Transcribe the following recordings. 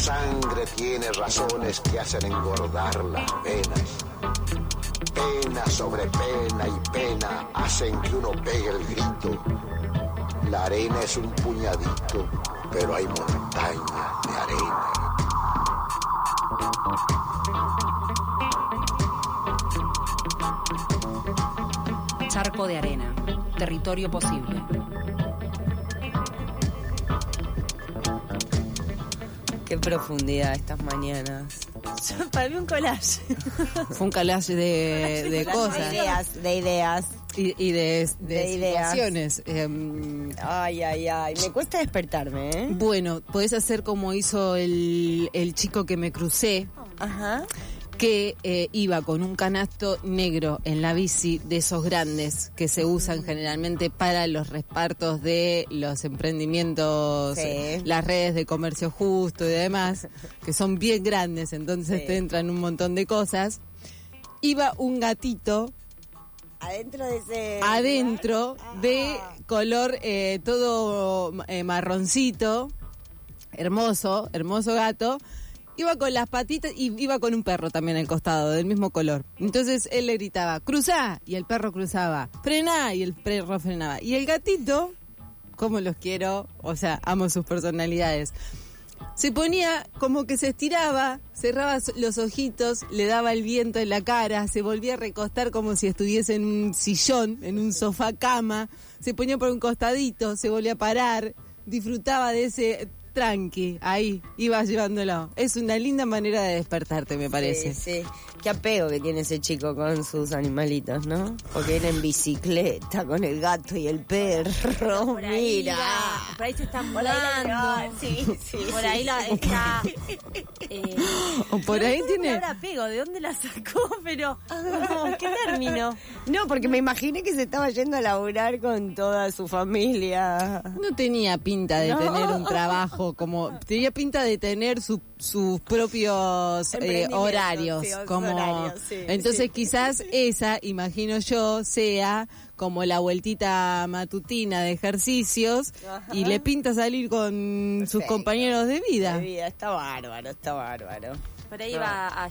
sangre tiene razones que hacen engordar las venas. Pena sobre pena y pena hacen que uno pegue el grito. La arena es un puñadito, pero hay montañas de arena. Charco de arena, territorio posible. Qué profundidad estas mañanas. Para mí un collage. Fue un collage de cosas. De ideas. Y de situaciones. Ay. Me cuesta despertarme, ¿eh? Bueno, podés hacer como hizo el chico que me crucé. Ajá. Que iba con un canasto negro en la bici de esos grandes que se usan generalmente para los repartos de los emprendimientos, sí. Las redes de comercio justo y demás, que son bien grandes, entonces sí. Te entran un montón de cosas. Iba un gatito adentro de ese de color todo marroncito, hermoso gato. Iba con las patitas y iba con un perro también al costado, del mismo color. Entonces él le gritaba, cruzá, y el perro cruzaba, frená, y el perro frenaba. Y el gatito, como los quiero, o sea, amo sus personalidades, se ponía como que se estiraba, cerraba los ojitos, le daba el viento en la cara, se volvía a recostar como si estuviese en un sillón, en un sofá cama, se ponía por un costadito, se volvía a parar, disfrutaba de ese... tranqui, ahí, ibas llevándolo. Es una linda manera de despertarte, me parece. Sí. Qué apego que tiene ese chico con sus animalitos, ¿no? Porque él en bicicleta con el gato y el perro, por ahí mira. Por ahí se está mudando. Sí. Por ahí la está... O por ahí tiene... Ahora apego, ¿de dónde la sacó? Pero, ¿qué término? No, porque me imaginé que se estaba yendo a laburar con toda su familia. No tenía pinta de tener un trabajo como... Tenía pinta de tener sus propios horarios. Sí, como horarios, sí, entonces sí. quizás esa, imagino yo, sea como la vueltita matutina de ejercicios. Ajá. Y le pinta salir con sus compañeros de vida. Está bárbaro. Por ahí va a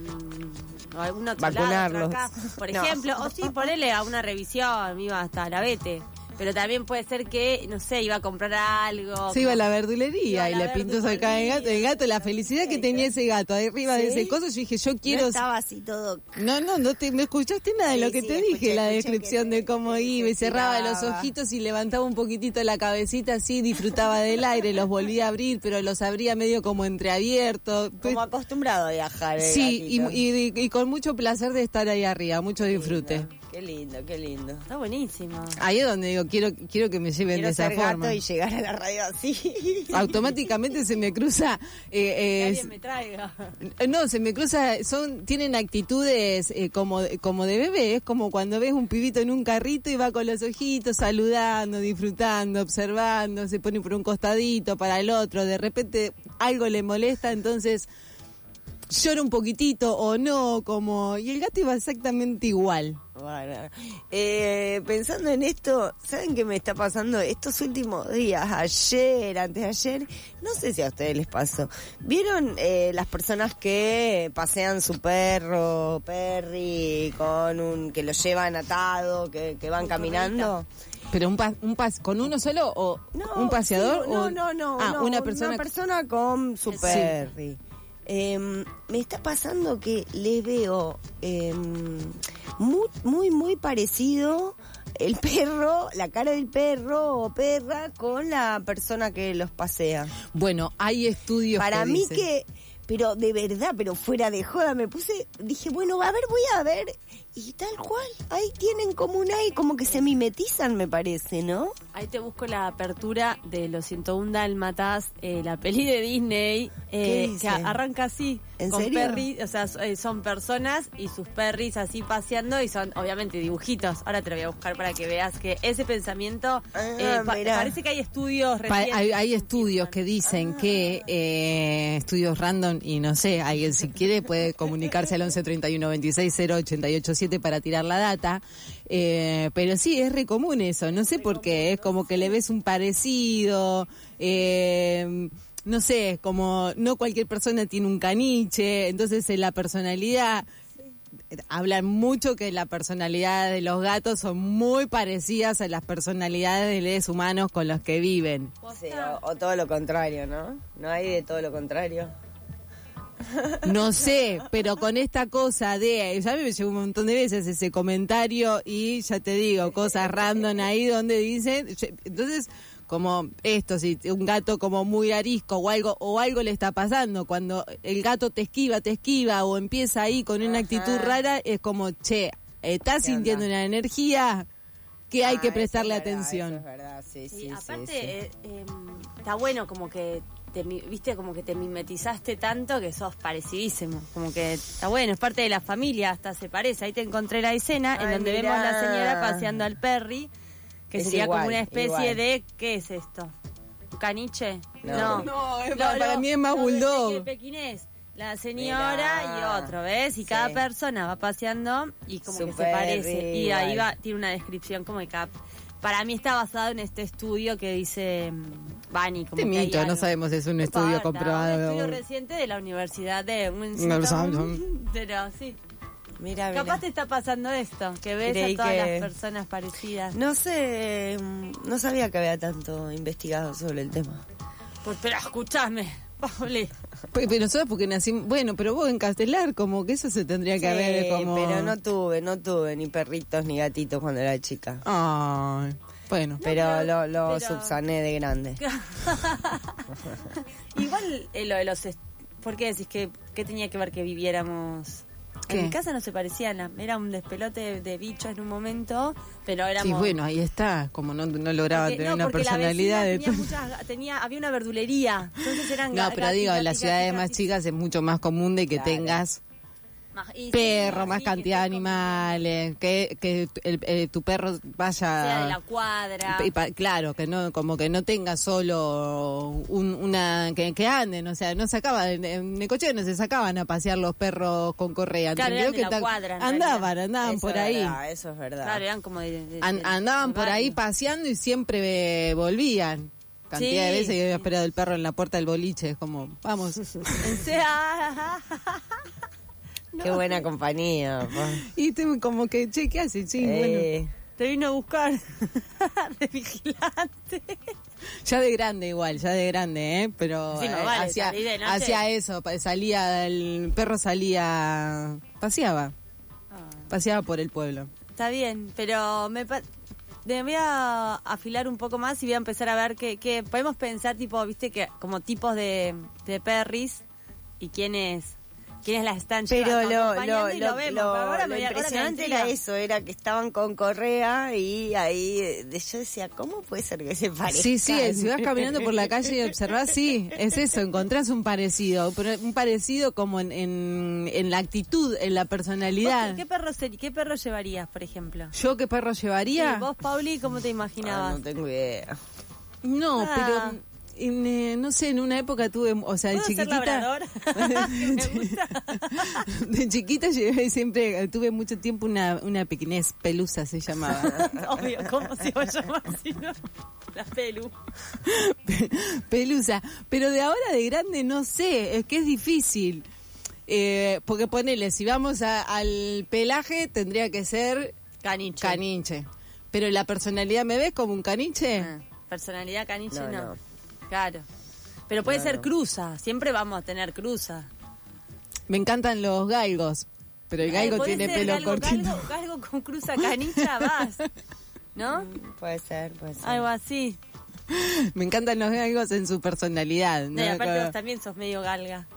algún otro vacunarlos. lado, acá, por ejemplo, o sí, ponerle a una revisión, iba hasta la Vete. Pero también puede ser que, no sé, iba a comprar algo. Se iba a la verdulería y le pintó acá el gato. La felicidad que tenía ese gato arriba de ese coso, yo dije, yo quiero... No estaba así todo... No me escuchaste nada de lo que te dije, la descripción de cómo iba y cerraba los ojitos y levantaba un poquitito la cabecita así, disfrutaba del aire, los volvía a abrir, pero los abría medio como entreabiertos. Como acostumbrado a viajar. Sí, y con mucho placer de estar ahí arriba, mucho disfrute. Qué lindo. Está buenísimo. Ahí es donde digo, quiero que me lleven de esa forma. Gato y llegar a la radio así. Automáticamente se me cruza... que alguien me traiga. No, se me cruza... Tienen actitudes como de bebé. Es como cuando ves un pibito en un carrito y va con los ojitos saludando, disfrutando, observando, se pone por un costadito para el otro. De repente algo le molesta, entonces... llora un poquitito o no, y el gato iba exactamente igual. Bueno, pensando en esto, ¿saben qué me está pasando estos últimos días? Ayer, antes de ayer, no sé si a ustedes les pasó. ¿Vieron las personas que pasean su perro, perri, que lo llevan atado, que van caminando? ¿Pero con uno solo o un paseador? No. Una persona con su perri. Sí. Me está pasando que le veo muy parecido el perro, la cara del perro o perra con la persona que los pasea. Bueno, hay estudios para que mí dicen... que, pero de verdad, pero fuera de joda, dije, bueno, voy a ver, y tal cual, ahí tienen como como que se mimetizan, me parece, ¿no? Ahí te busco la apertura de Los 101 Dálmatas, la peli de Disney, que arranca así, ¿En con serio? perris, o sea, son personas y sus perris así paseando y son obviamente dibujitos. Ahora te lo voy a buscar para que veas que ese pensamiento, parece que hay estudios recientes. Hay estudios que dicen que, estudios random, y no sé, alguien si quiere puede comunicarse al 11 31 26 088 7 para tirar la data, pero sí, es re común eso, no sé por qué, es como que le ves un parecido, no sé, como no cualquier persona tiene un caniche, entonces la personalidad, hablan mucho que la personalidad de los gatos son muy parecidas a las personalidades de los humanos con los que viven. Sí, o todo lo contrario, ¿no? ¿No hay de todo lo contrario? No sé, pero con esta cosa ya me llegó un montón de veces ese comentario y ya te digo, cosas random ahí donde dicen, entonces como esto, si un gato como muy arisco o algo le está pasando, cuando el gato te esquiva o empieza ahí con una actitud rara, es como, che, estás sintiendo una energía que hay que prestarle atención. Eso es verdad, sí. Aparte, está bueno como que viste, como que te mimetizaste tanto que sos parecidísimo, como que está bueno, es parte de la familia, hasta se parece. Ahí te encontré la escena en donde vemos a la señora paseando al perry, que sería igual, como una especie de, ¿qué es esto? ¿Un caniche? No, para mí es más bulldog. El pequinés, la señora y otro, ¿ves? Y cada persona va paseando y como que se parece. Y ahí tiene una descripción como de para mí está basado en este estudio que dice Bani. Como mito, no sabemos si es un estudio comprobado. Un estudio reciente de la Universidad de pero sí. Mira. Capaz te está pasando esto, que ves a todas las personas parecidas. No sé, no sabía que había tanto investigado sobre el tema. Pues, pero escuchame, Pauli. Pero nosotros porque nacimos, bueno, pero vos en Castelar, como que eso se tendría que haber como... pero no tuve ni perritos ni gatitos cuando era chica. Ay, bueno. Pero lo subsané de grande. Igual lo de los... ¿Por qué decís que tenía que ver que viviéramos...? ¿Qué? En mi casa no se parecían, era un despelote de bichos en un momento, pero éramos... Sí, bueno, ahí está, como no lograba tener una personalidad. Había una verdulería, entonces eran... No, pero digo, en las ciudades más chicas es mucho más común de que tengas perro, más cantidad de animales, que tu perro vaya... Sea de la cuadra. Claro, que no, como que no tenga solo que anden, o sea, no sacaban, en Necochea no se sacaban a pasear los perros con correa. Claro, eran de la cuadra. Andaban por ahí. Eso es verdad. Claro, eran como andaban por ahí paseando y siempre volvían. Cantidad de veces que había esperado el perro en la puerta del boliche, es como, vamos. No. Qué buena compañía. Y como que, che, ¿qué haces? Sí, bueno. Te vino a buscar de vigilante. Ya de grande, ¿eh? Pero sí, hacía eso, el perro salía, paseaba por el pueblo. Está bien, pero me voy a afilar un poco más y voy a empezar a ver que podemos pensar, tipo, viste, que como tipos de perris y quiénes las están acompañando y lo vemos. Lo impresionante era eso, era que estaban con correa y ahí yo decía, ¿cómo puede ser que se parezcan? Sí, si vas caminando por la calle y observás, sí, es eso, encontrás un parecido como en la actitud, en la personalidad. ¿Qué perro llevarías, por ejemplo? ¿Yo qué perro llevaría? Sí, vos, Pauli, ¿cómo te imaginabas? No tengo idea. No, pero... no sé, en una época tuve, o sea, de chiquitita. De chiquita siempre tuve mucho tiempo una pequinez pelusa, se llamaba. Obvio, ¿cómo se va a llamar si no? La Pelusa. Pero de ahora de grande no sé, es que es difícil. Porque ponele, si vamos al pelaje, tendría que ser caniche. Pero la personalidad, ¿me ves como un caniche? Personalidad caniche no. Claro. Pero puede ser cruza. Siempre vamos a tener cruza. Me encantan los galgos. Pero el galgo tiene pelo cortito. Galgo con cruza canicha, vas. ¿No? Puede ser. Algo así. Me encantan los galgos en su personalidad. ¿no? Y aparte vos también sos medio galga.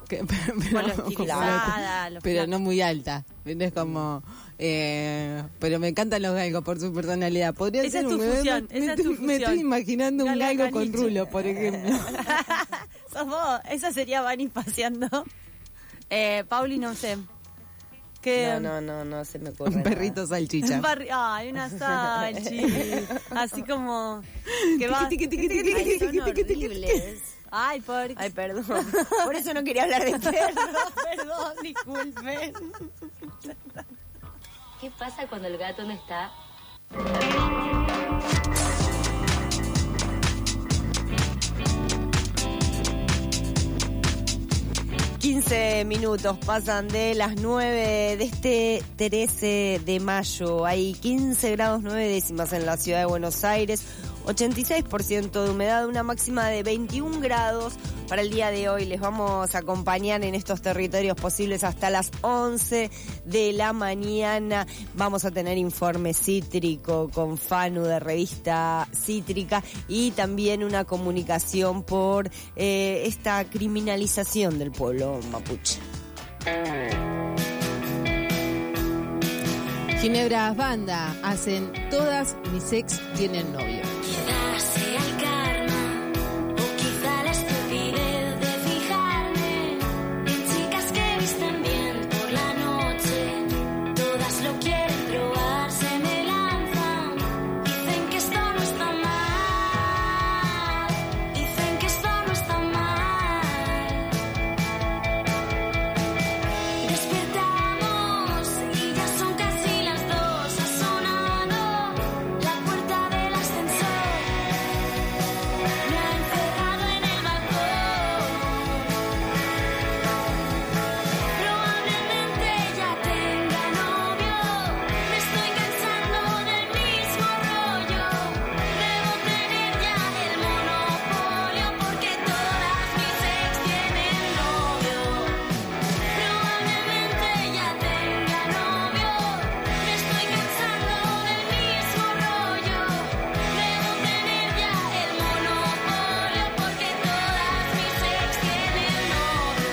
Pero no muy alta. Es como... pero me encantan los galgos por su personalidad. Podría esa ser es tu fusión. Me estoy imaginando un galgo con rulo, por ejemplo. Sos vos. Esa sería Vani paseando. Pauli, no sé. No se me ocurre. Un perrito salchicha. Ay, una salchi. Así como que va. Son horribles. Ay, perdón. Por eso no quería hablar de perros. Perdón, disculpen. ¿Qué pasa cuando el gato no está? 15 minutos pasan de las 9 de este 13 de mayo. Hay 15 grados 9 décimas en la ciudad de Buenos Aires, 86% de humedad, una máxima de 21 grados para el día de hoy. Les vamos a acompañar en estos territorios posibles hasta las 11 de la mañana. Vamos a tener informe cítrico con Fanu de Revista Cítrica y también una comunicación por esta criminalización del pueblo mapuche. Ginebra Banda hacen Todas mis ex tienen novio. Quizás sea el karma, o quizá la estupidez de fijarme en chicas que visten bien por la noche. Todas lo quieren probar, se me lanzan. Dicen que esto no está mal. Dicen que esto no está mal. Despertamos y ya son casi las 2. Ha sonado la puerta del ascensor. Me ha encerrado en el balcón. Probablemente ya tenga novio. Me estoy cansando del mismo rollo. Debo tener ya el monopolio porque todas mis ex tienen novio. Probablemente ya tenga novio. Me estoy cansando del mismo rollo. Debo tener ya el monopolio porque todas mis ex tienen novio.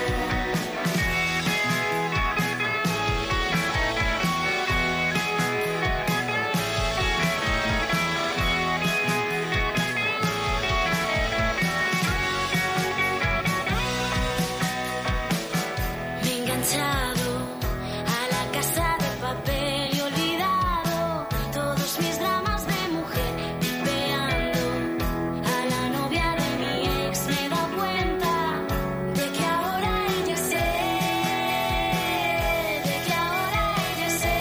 Me he enganchado a la casa de papel y olvidado todos mis dramas de mujer. Vipeando a la novia de mi ex me he dado cuenta de que ahora ella sé, de que ahora ella sé.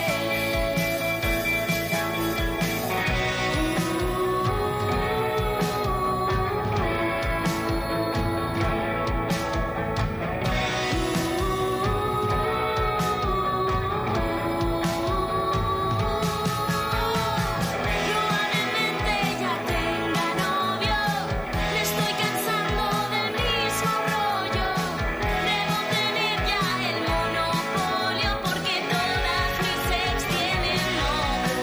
Probablemente ya tenga novio. Me estoy cansando del mismo rollo. Debo tener ya el monopolio porque todas mis ex tienen novio.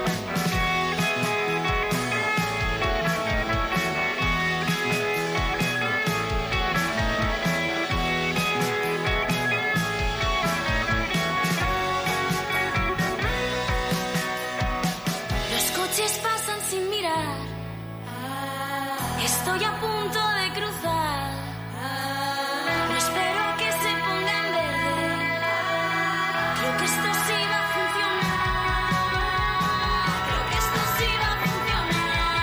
Los coches pasan sin mirar. Estoy a punto de cruzar. No espero a que se pongan verde. Creo que esto sí va a funcionar. Creo que esto sí va a funcionar.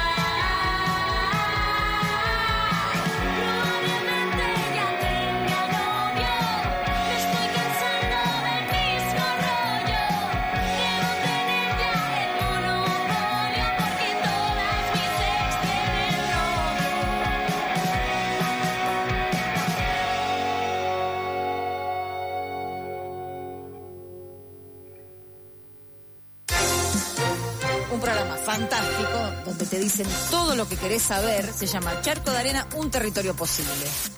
Probablemente ya tenga novio. Me estoy cansando del mismo rollo. Debo tener ya el monopolio porque todas mis ex tienen novio. Un programa fantástico donde te dicen todo lo que querés saber. Se llama Charco de Arena, un territorio posible.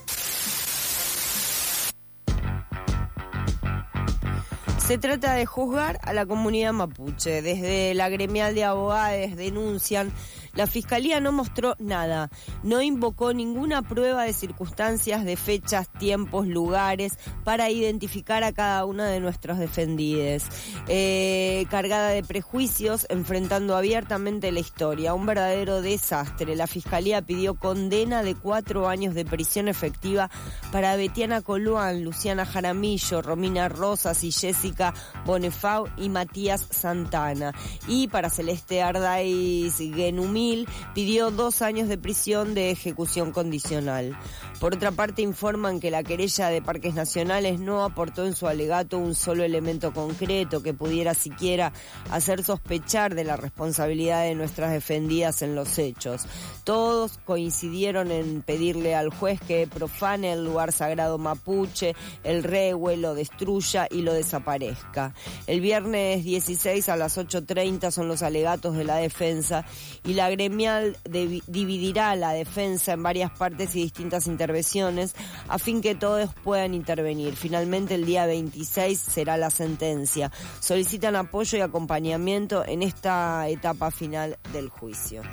Se trata de juzgar a la comunidad mapuche. Desde la gremial de abogados denuncian: la Fiscalía no mostró nada, no invocó ninguna prueba de circunstancias, de fechas, tiempos, lugares para identificar a cada uno de nuestros defendidos. Cargada de prejuicios, enfrentando abiertamente la historia. Un verdadero desastre. La Fiscalía pidió condena de 4 años de prisión efectiva para Betiana Coluán, Luciana Jaramillo, Romina Rosas y Jessica Bonefau y Matías Santana. Y para Celeste Ardáiz Genumí 2000 pidió 2 años de prisión de ejecución condicional. Por otra parte, informan que la querella de Parques Nacionales no aportó en su alegato un solo elemento concreto que pudiera siquiera hacer sospechar de la responsabilidad de nuestras defendidas en los hechos. Todos coincidieron en pedirle al juez que profane el lugar sagrado mapuche, el rehue, lo destruya y lo desaparezca. El viernes 16 a las 8:30 son los alegatos de la defensa y la gremial dividirá la defensa en varias partes y distintas intervenciones a fin que todos puedan intervenir. Finalmente, el día 26 será la sentencia. Solicitan apoyo y acompañamiento en esta etapa final del juicio.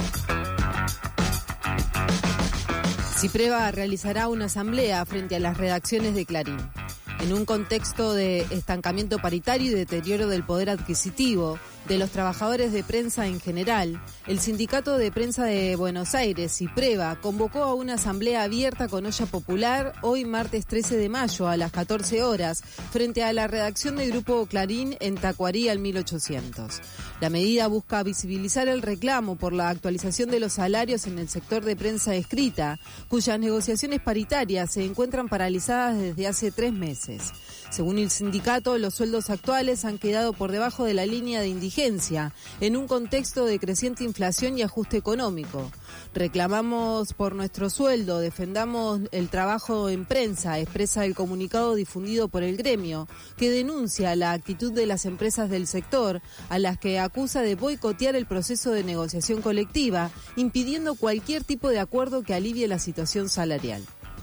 Cipreva realizará una asamblea frente a las redacciones de Clarín. En un contexto de estancamiento paritario y deterioro del poder adquisitivo de los trabajadores de prensa en general, el Sindicato de Prensa de Buenos Aires, Cipreva, convocó a una asamblea abierta con olla popular hoy martes 13 de mayo a las 14 horas frente a la redacción del Grupo Clarín en Tacuarí al 1800. La medida busca visibilizar el reclamo por la actualización de los salarios en el sector de prensa escrita, cuyas negociaciones paritarias se encuentran paralizadas desde hace 3 meses. Según el sindicato, los sueldos actuales han quedado por debajo de la línea de indigencia, en un contexto de creciente inflación y ajuste económico. Reclamamos por nuestro sueldo, defendamos el trabajo en prensa, expresa el comunicado difundido por el gremio, que denuncia la actitud de las empresas del sector, a las que acusa de boicotear el proceso de negociación colectiva, impidiendo cualquier tipo de acuerdo que alivie la situación salarial.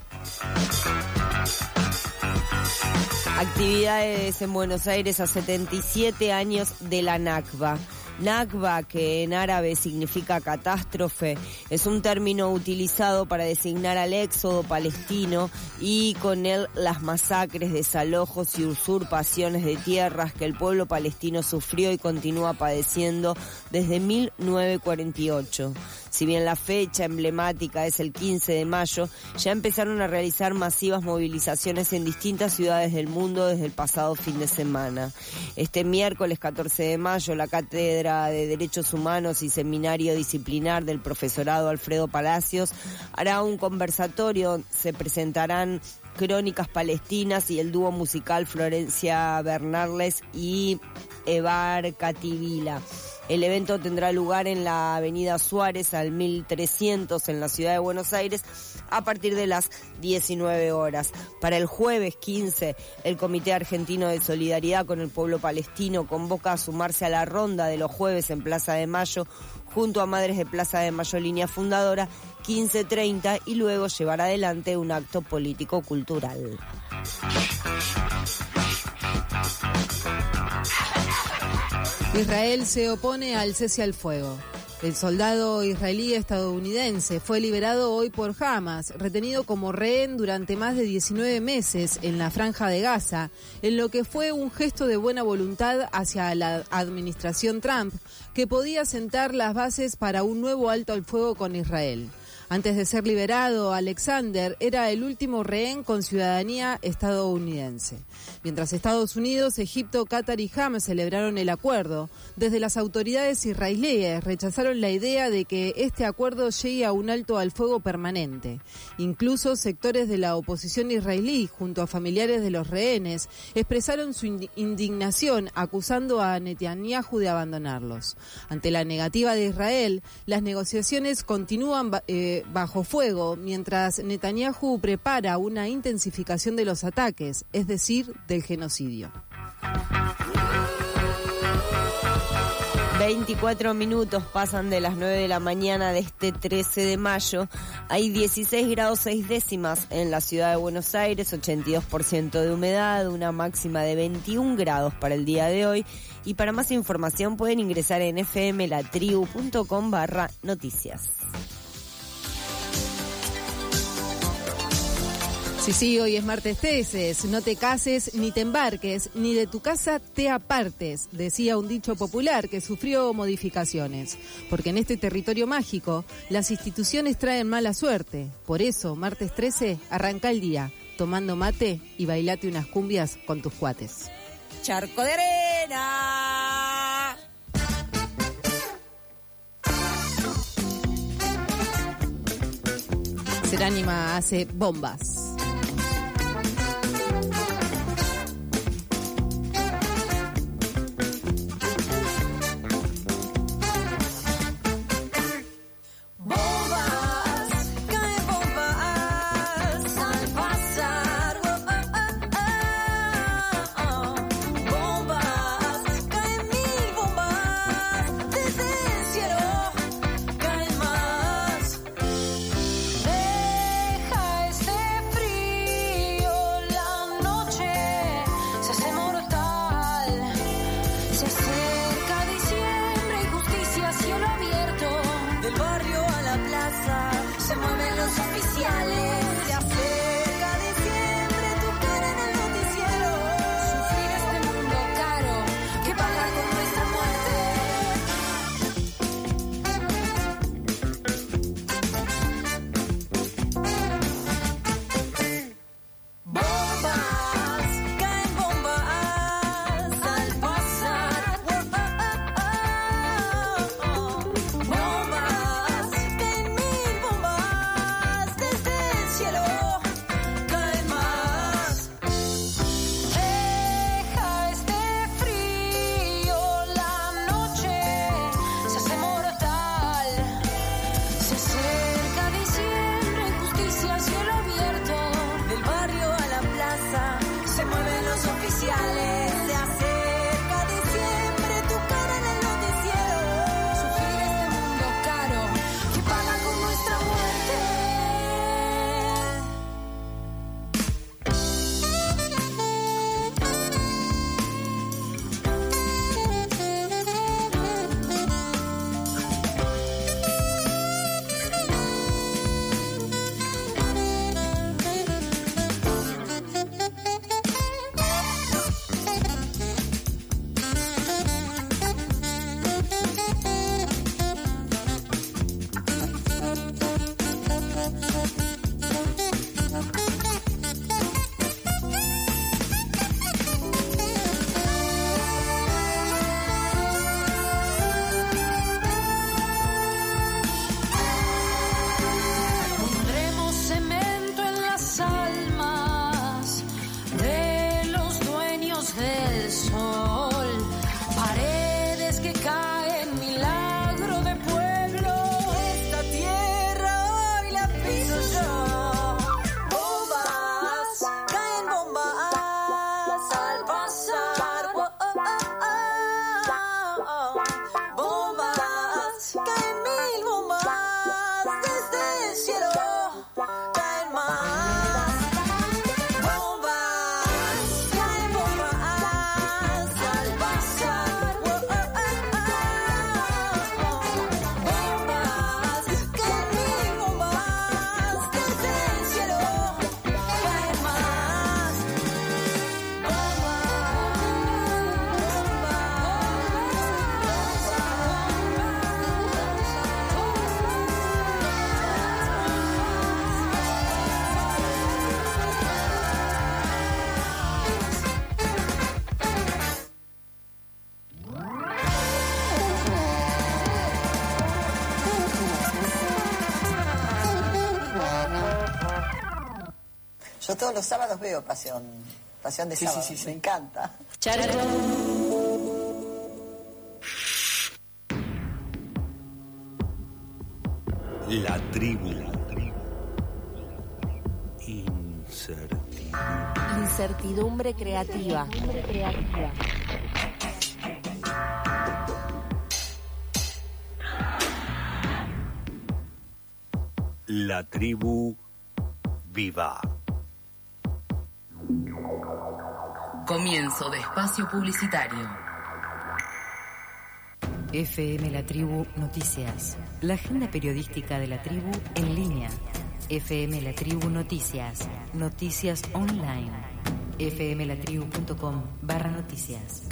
Actividades en Buenos Aires a 77 años de la Nakba. Nakba, que en árabe significa catástrofe, es un término utilizado para designar al éxodo palestino y con él las masacres, desalojos y usurpaciones de tierras que el pueblo palestino sufrió y continúa padeciendo desde 1948. Si bien la fecha emblemática es el 15 de mayo, ya empezaron a realizar masivas movilizaciones en distintas ciudades del mundo desde el pasado fin de semana. Este miércoles 14 de mayo, la Cátedra de Derechos Humanos y Seminario Disciplinar del Profesorado Alfredo Palacios hará un conversatorio. Se presentarán Crónicas Palestinas y el dúo musical Florencia Bernarles y Ebar Cativila. El evento tendrá lugar en la avenida Suárez al 1300 en la ciudad de Buenos Aires a partir de las 19 horas. Para el jueves 15, el Comité Argentino de Solidaridad con el Pueblo Palestino convoca a sumarse a la ronda de los jueves en Plaza de Mayo junto a Madres de Plaza de Mayo Línea Fundadora 15:30 y luego llevar adelante un acto político-cultural. Israel se opone al cese al fuego. El soldado israelí estadounidense fue liberado hoy por Hamas, retenido como rehén durante más de 19 meses en la Franja de Gaza, en lo que fue un gesto de buena voluntad hacia la administración Trump, que podía sentar las bases para un nuevo alto al fuego con Israel. Antes de ser liberado, Alexander era el último rehén con ciudadanía estadounidense. Mientras Estados Unidos, Egipto, Qatar y Hamas celebraron el acuerdo, desde las autoridades israelíes rechazaron la idea de que este acuerdo llegue a un alto al fuego permanente. Incluso sectores de la oposición israelí, junto a familiares de los rehenes, expresaron su indignación acusando a Netanyahu de abandonarlos. Ante la negativa de Israel, las negociaciones continúan bajo fuego, mientras Netanyahu prepara una intensificación de los ataques, es decir, del genocidio. 24 minutos pasan de las 9 de la mañana de este 13 de mayo. Hay 16 grados 6 décimas en la ciudad de Buenos Aires, 82% de humedad, una máxima de 21 grados para el día de hoy. Y para más información pueden ingresar en fmlatribu.com/noticias. Sí, hoy es martes 13, no te cases ni te embarques, ni de tu casa te apartes, decía un dicho popular que sufrió modificaciones, porque en este territorio mágico las instituciones traen mala suerte. Por eso, martes 13, arranca el día, tomando mate y bailate unas cumbias con tus cuates. Charco de arena. Seránima hace Bombas. Yo todos los sábados veo Pasión de Sábado, sí. Me encanta. La tribu. Incertidumbre creativa. La tribu viva. Comienzo de espacio publicitario. FM La Tribu Noticias. La agenda periodística de la tribu en línea. FM La Tribu Noticias. Noticias online. fmlatribu.com/noticias.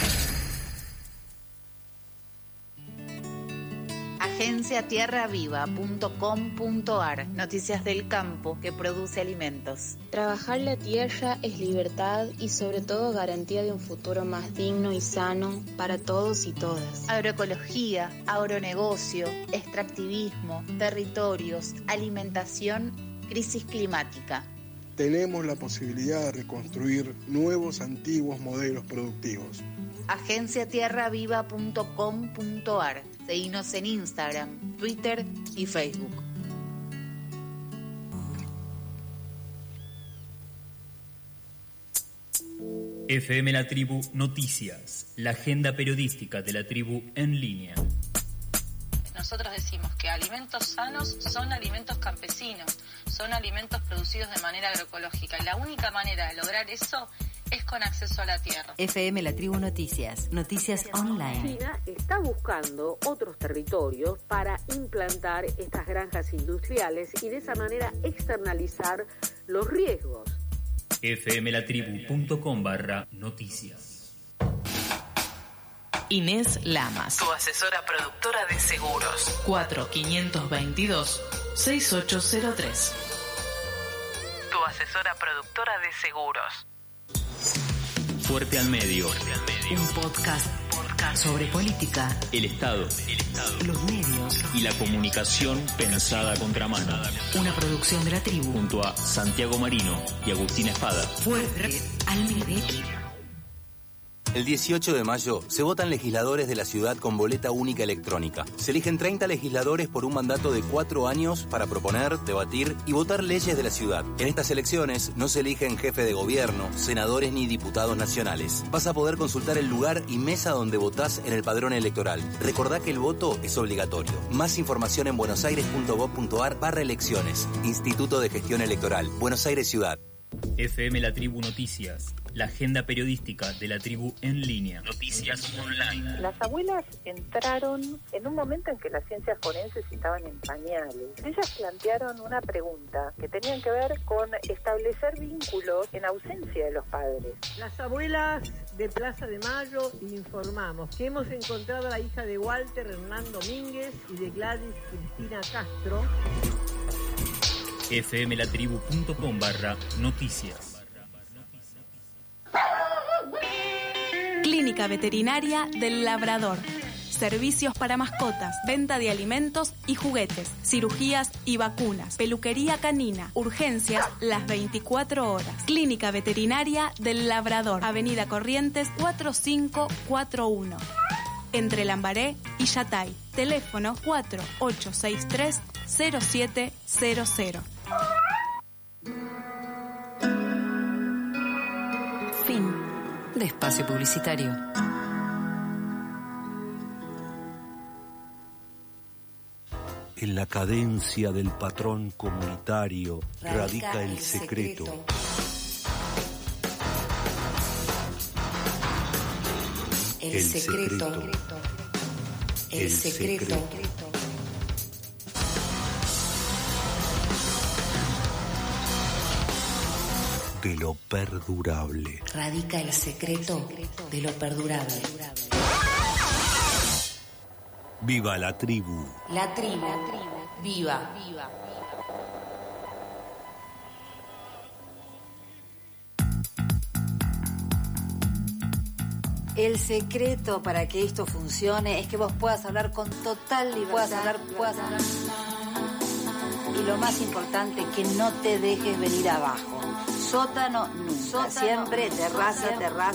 agenciatierraviva.com.ar. Noticias del campo que produce alimentos. Trabajar la tierra es libertad y sobre todo garantía de un futuro más digno y sano para todos y todas. Agroecología, agronegocio, extractivismo, territorios, alimentación crisis climática. Tenemos la posibilidad de reconstruir nuevos, antiguos modelos productivos. agenciatierraviva.com.ar. Seguinos en Instagram, Twitter y Facebook. FM La Tribu Noticias, la agenda periodística de la tribu en línea. Nosotros decimos que alimentos sanos son alimentos campesinos, son alimentos producidos de manera agroecológica. Y la única manera de lograr eso es con acceso a la tierra. FM La Tribu Noticias, noticias online. China está buscando otros territorios para implantar estas granjas industriales y de esa manera externalizar los riesgos. fmlatribu.com/noticias. Inés Lamas, tu asesora productora de seguros. 4522-6803. Tu asesora productora de seguros. Fuerte al medio. Un podcast sobre política, El Estado. los medios. Y la comunicación pensada a contramano. Una producción de la tribu. Junto a Santiago Marino y Agustina Espada. Fuerte al medio. El 18 de mayo se votan legisladores de la ciudad con boleta única electrónica. Se eligen 30 legisladores por un mandato de 4 años para proponer, debatir y votar leyes de la ciudad. En estas elecciones no se eligen jefe de gobierno, senadores ni diputados nacionales. Vas a poder consultar el lugar y mesa donde votás en el padrón electoral. Recordá que el voto es obligatorio. Más información en buenosaires.gov.ar/elecciones. Instituto de Gestión Electoral. Buenos Aires Ciudad. FM La Tribu Noticias, la agenda periodística de la tribu en línea. Noticias online. Las abuelas entraron en un momento en que las ciencias forenses estaban en pañales. Ellas plantearon una pregunta que tenían que ver con establecer vínculos en ausencia de los padres. Las abuelas de Plaza de Mayo informamos que hemos encontrado a la hija de Walter Hernán Domínguez y de Gladys Cristina Castro. fmlatribu.com/noticias. Clínica Veterinaria del Labrador. Servicios para mascotas, venta de alimentos y juguetes, cirugías y vacunas, peluquería canina, urgencias las 24 horas. Clínica Veterinaria del Labrador, Avenida Corrientes 4541. Entre Lambaré y Yatay. Teléfono 4863-0700. Fin de espacio publicitario. En la cadencia del patrón comunitario radica el secreto. El secreto. El secreto. De lo perdurable. Radica el secreto de lo perdurable. Viva la tribu. La tribu. Viva. El secreto para que esto funcione es que vos puedas hablar con total libertad. Puedas hablar. Y lo más importante, que no te dejes venir abajo. Sótano nunca. Siempre terraza.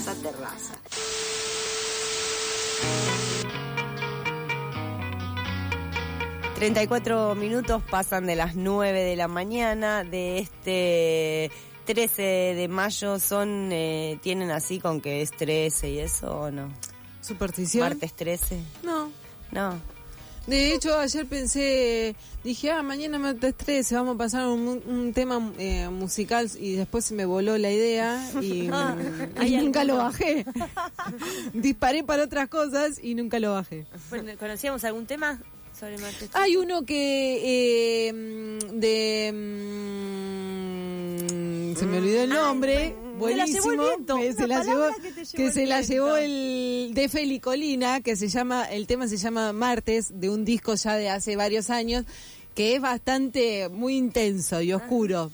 34 minutos pasan de las 9 de la mañana de este 13 de mayo. ¿Tienen así con que es 13 y eso o no? ¿Superstición? ¿Martes 13? No. De hecho, ayer dije, mañana martes 13, vamos a pasar un tema musical, y después se me voló la idea y nunca lo bajé. Disparé para otras cosas y nunca lo bajé. ¿Conocíamos algún tema sobre martes 13? Hay uno que se me olvidó el nombre. Buenísimo, se la llevó el de Feli Colina, el tema se llama Martes, de un disco ya de hace varios años, que es muy intenso y oscuro.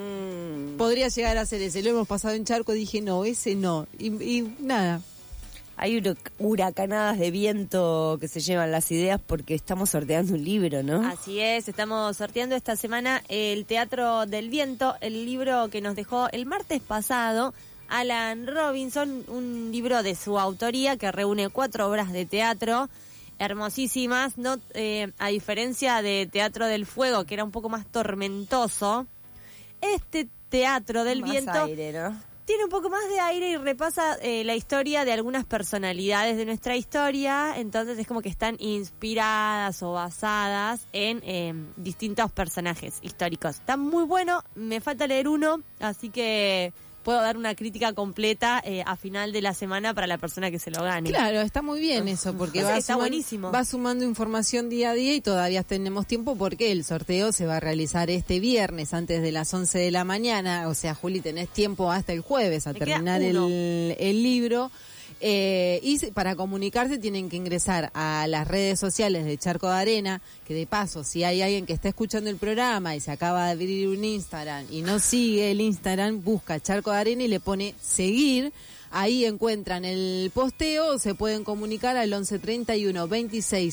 Podría llegar a ser ese, lo hemos pasado en Charco, dije no, ese no, y nada. Hay huracanadas de viento que se llevan las ideas porque estamos sorteando un libro, ¿no? Así es, estamos sorteando esta semana el Teatro del Viento, el libro que nos dejó el martes pasado Alan Robinson, un libro de su autoría que reúne 4 obras de teatro hermosísimas, ¿no? A diferencia de Teatro del Fuego, que era un poco más tormentoso, este Teatro del Viento aire, ¿no? Tiene un poco más de aire y repasa la historia de algunas personalidades de nuestra historia, entonces es como que están inspiradas o basadas en distintos personajes históricos. Está muy bueno, me falta leer uno, así que puedo dar una crítica completa a final de la semana para la persona que se lo gane. Claro, está muy bien eso, porque va sumando información día a día y todavía tenemos tiempo porque el sorteo se va a realizar este viernes antes de las 11 de la mañana. O sea, Juli, tenés tiempo hasta el jueves a terminar el libro. Y para comunicarse tienen que ingresar a las redes sociales de Charco de Arena, que de paso, si hay alguien que está escuchando el programa y se acaba de abrir un Instagram y no sigue el Instagram, busca Charco de Arena y le pone seguir. Ahí encuentran el posteo, se pueden comunicar al 1131 26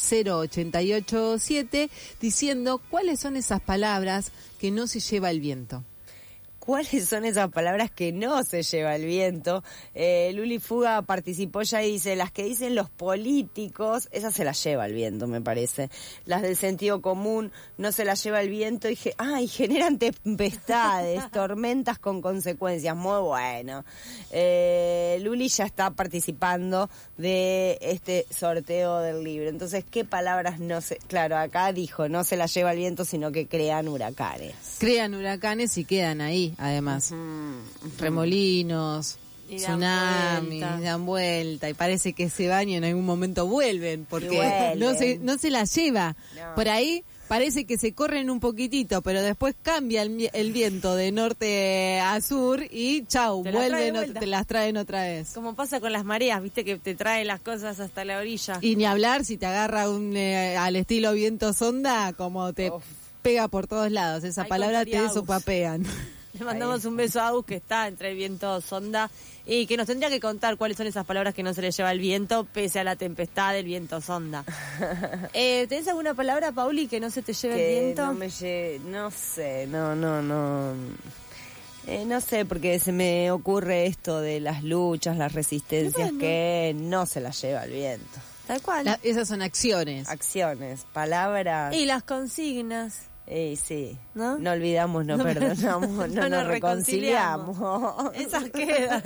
0887 diciendo cuáles son esas palabras que no se lleva el viento. ¿Cuáles son esas palabras que no se lleva el viento? Luli Fuga participó ya y dice, las que dicen los políticos, esas se las lleva el viento, me parece. Las del sentido común no se las lleva el viento y generan tempestades, tormentas con consecuencias. Muy bueno. Luli ya está participando de este sorteo del libro. Entonces, ¿qué palabras no se...? Claro, acá dijo, no se las lleva el viento, sino que crean huracanes. Crean huracanes y quedan ahí. Además, remolinos, tsunamis, dan vuelta y parece que se van y en algún momento vuelven porque no se la lleva. No. Por ahí parece que se corren un poquitito, pero después cambia el viento de norte a sur y chau, vuelven, te las traen otra vez. Como pasa con las mareas, viste que te traen las cosas hasta la orilla. Y ni hablar si te agarra al estilo viento sonda, como te pega por todos lados. Esa palabra te sopapean. Le mandamos un beso a Agus, que está entre el viento sonda y que nos tendría que contar cuáles son esas palabras que no se le lleva el viento pese a la tempestad del viento sonda. ¿Tenés alguna palabra, Pauli, que no se te lleve el viento? No sé, no sé, porque se me ocurre esto de las luchas, las resistencias que no se las lleva el viento. Tal cual. Esas son acciones. Acciones, palabras. Y las consignas. Sí, ¿no? No olvidamos, no perdonamos, no nos reconciliamos. Esas quedan.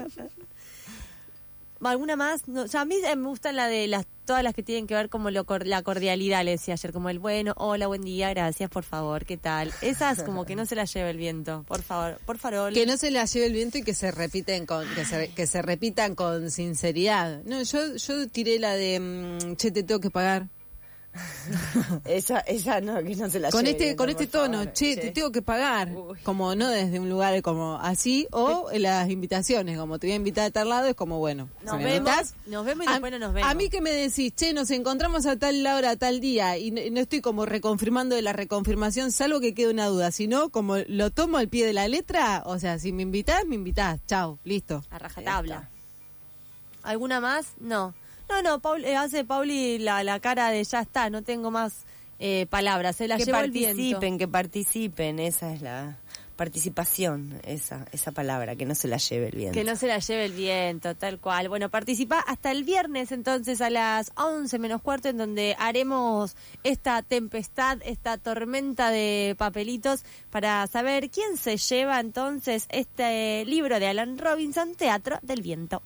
¿Alguna más? No, o sea, a mí me gustan todas las que tienen que ver como la cordialidad, le decía ayer, como el bueno, hola, buen día, gracias, por favor, ¿qué tal? Esas como que no se las lleve el viento, por favor, por farol. Que no se las lleve el viento y que se repiten que se repitan con sinceridad. No, yo tiré la de che, te tengo que pagar. esa no, que no se la con lleve con este tono, favor, che, te tengo que pagar. Uy. Como no desde un lugar como así, o en las invitaciones, como te voy a invitar a tal lado, es como bueno, nos vemos y después no nos vemos. A mí que me decís, che, nos encontramos a tal hora, a tal día, y no estoy como reconfirmando de la reconfirmación, salvo que quede una duda, sino como lo tomo al pie de la letra, o sea, si me invitás, chau, listo. A rajatabla. ¿Alguna más? No, hace Pauli la cara de ya está, no tengo más palabras, se la llevo el viento. Que participen, esa es la participación, esa palabra, que no se la lleve el viento. Que no se la lleve el viento, tal cual. Bueno, participa hasta el viernes entonces a las 11 menos cuarto, en donde haremos esta tempestad, esta tormenta de papelitos para saber quién se lleva entonces este libro de Alan Robinson, Teatro del Viento.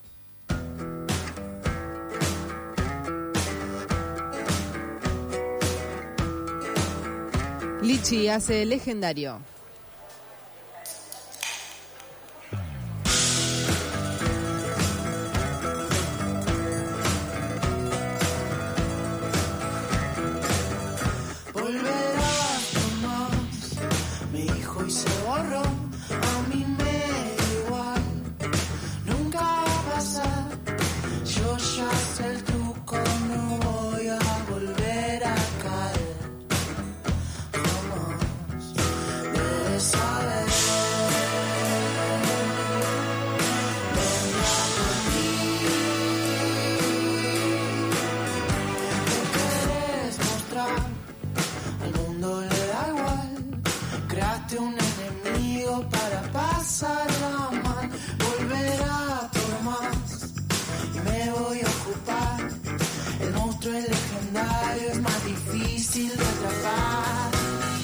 Lichi hace Legendario. Volverás nomás, me dijo y se borró. A mí me da igual, nunca va a pasar. Yo ya sé el truco, no voy a volver a caer. buscaste un enemigo para pasarla mal. Volverá por más y me voy a ocupar. El monstruo es legendario, es más difícil de atrapar.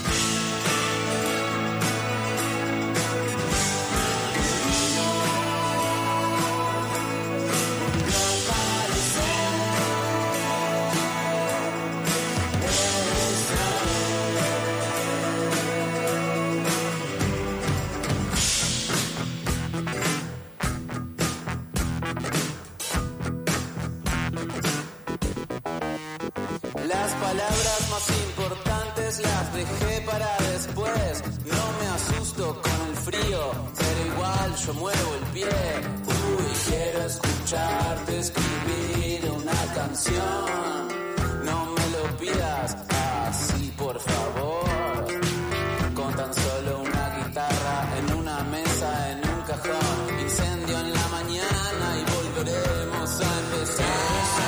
Las palabras más importantes las dejé para después. No me asusto con el frío, pero igual yo muevo el pie. Uy, quiero escucharte escribir una canción. No me lo pidas así, por favor. Con tan solo una guitarra en una mesa, en un cajón. Incendio en la mañana y volveremos a empezar.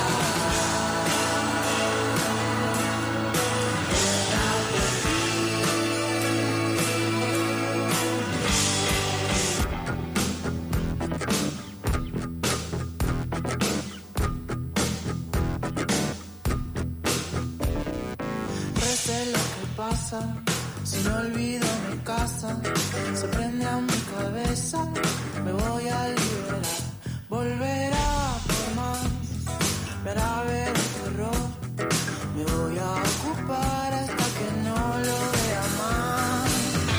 Si no olvido mi casa, se prende a mi cabeza, me voy a liberar. Volverá por más, me hará ver el terror, me voy a ocupar hasta que no lo vea más.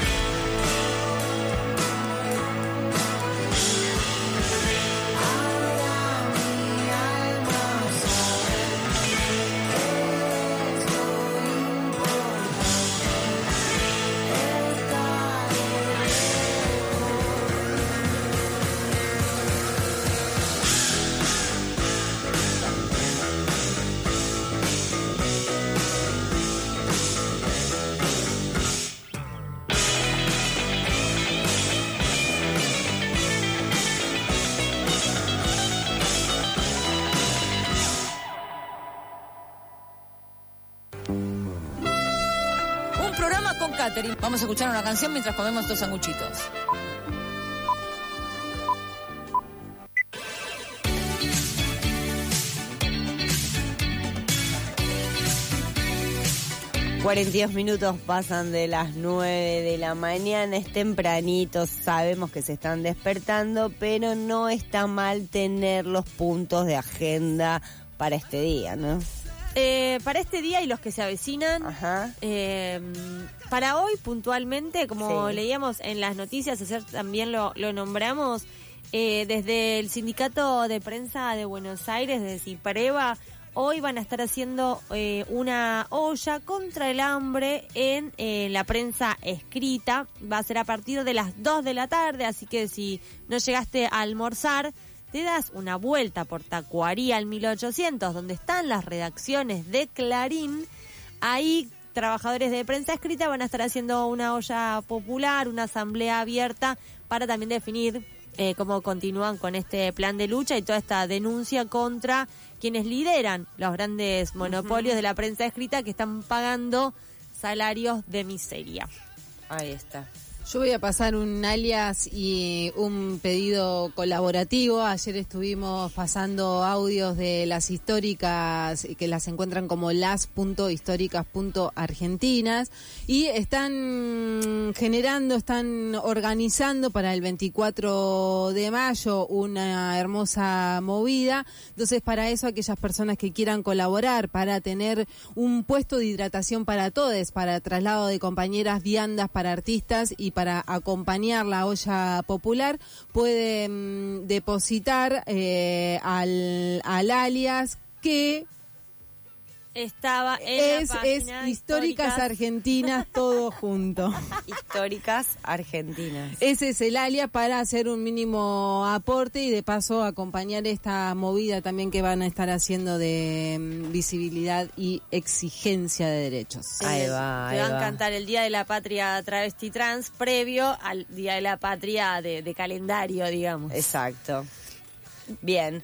Ahora mi alma sabe que estoy importante. Un programa con catering. Vamos a escuchar una canción mientras comemos estos sanguchitos. Ujú. 42 minutos pasan de las 9 de la mañana, es tempranito, sabemos que se están despertando, pero no está mal tener los puntos de agenda para este día, ¿no? Para este día y los que se avecinan, para hoy puntualmente, como leíamos en las noticias, ayer también lo nombramos, desde el Sindicato de Prensa de Buenos Aires, de CIPREVA, hoy van a estar haciendo una olla contra el hambre en la prensa escrita. Va a ser a partir de las 2 de la tarde, así que si no llegaste a almorzar, te das una vuelta por Tacuarí al 1800, donde están las redacciones de Clarín. Ahí trabajadores de prensa escrita van a estar haciendo una olla popular, una asamblea abierta para también definir cómo continúan con este plan de lucha y toda esta denuncia contra quienes lideran los grandes monopolios de la prensa escrita que están pagando salarios de miseria. Ahí está. Yo voy a pasar un alias y un pedido colaborativo. Ayer estuvimos pasando audios de las históricas, que las encuentran como las.históricas.argentinas, y están organizando para el 24 de mayo una hermosa movida. Entonces, para eso, aquellas personas que quieran colaborar para tener un puesto de hidratación para todos, para traslado de compañeras, viandas para artistas y para acompañar la olla popular, pueden depositar al alias que estaba en la página es Históricas Argentinas, todo junto. Históricas Argentinas. Ese es el alias para hacer un mínimo aporte y de paso acompañar esta movida también que van a estar haciendo de visibilidad y exigencia de derechos. Ahí va. Te va a encantar el Día de la Patria Travesti Trans previo al Día de la Patria de calendario, digamos. Exacto. Bien.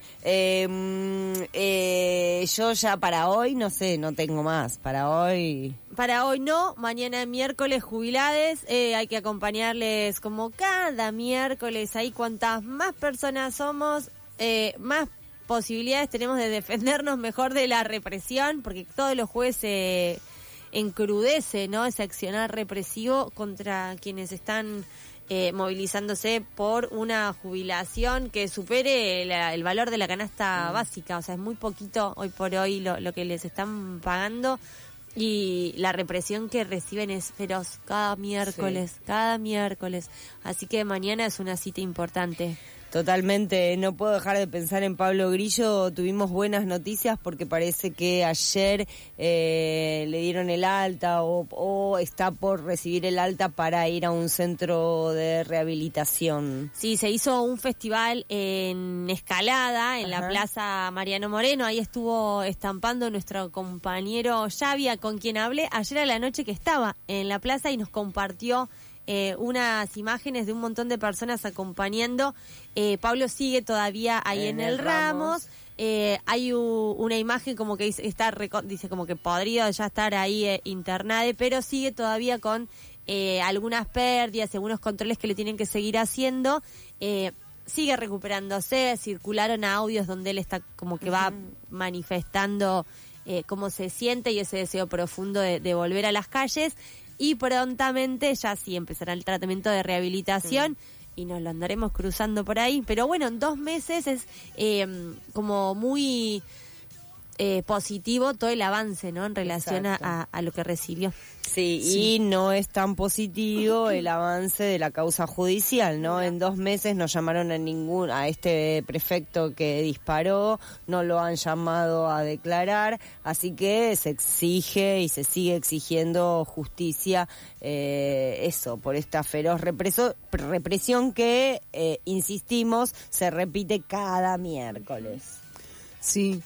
Yo ya para hoy, no sé, no tengo más. Para hoy no, mañana miércoles jubilades, hay que acompañarles como cada miércoles, ahí cuantas más personas somos, más posibilidades tenemos de defendernos mejor de la represión, porque todos los jueves se encrudece, ¿no? Ese accionar represivo contra quienes están movilizándose por una jubilación que supere el valor de la canasta básica. O sea, es muy poquito hoy por hoy lo que les están pagando, y la represión que reciben es feroz cada miércoles. Así que mañana es una cita importante. Totalmente, no puedo dejar de pensar en Pablo Grillo. Tuvimos buenas noticias porque parece que ayer le dieron el alta o está por recibir el alta para ir a un centro de rehabilitación. Sí, se hizo un festival en Escalada, en la Plaza Mariano Moreno. Ahí estuvo estampando nuestro compañero Xavi, con quien hablé ayer a la noche, que estaba en la plaza y nos compartió unas imágenes de un montón de personas acompañando. Pablo sigue todavía ahí en el Ramos. Hay una imagen como que dice como que podría ya estar ahí internado, pero sigue todavía con algunas pérdidas, algunos controles que le tienen que seguir haciendo. Sigue recuperándose, circularon audios donde él está como que va manifestando cómo se siente y ese deseo profundo de volver a las calles. Y prontamente ya sí empezará el tratamiento de rehabilitación y nos lo andaremos cruzando por ahí. Pero bueno, en 2 meses es como muy positivo todo el avance, ¿no? En relación a lo que recibió. Sí, y no es tan positivo el avance de la causa judicial, ¿no? En 2 meses no llamaron a este prefecto que disparó, no lo han llamado a declarar, así que se exige y se sigue exigiendo justicia, por esta feroz represión que, insistimos, se repite cada miércoles. Sí.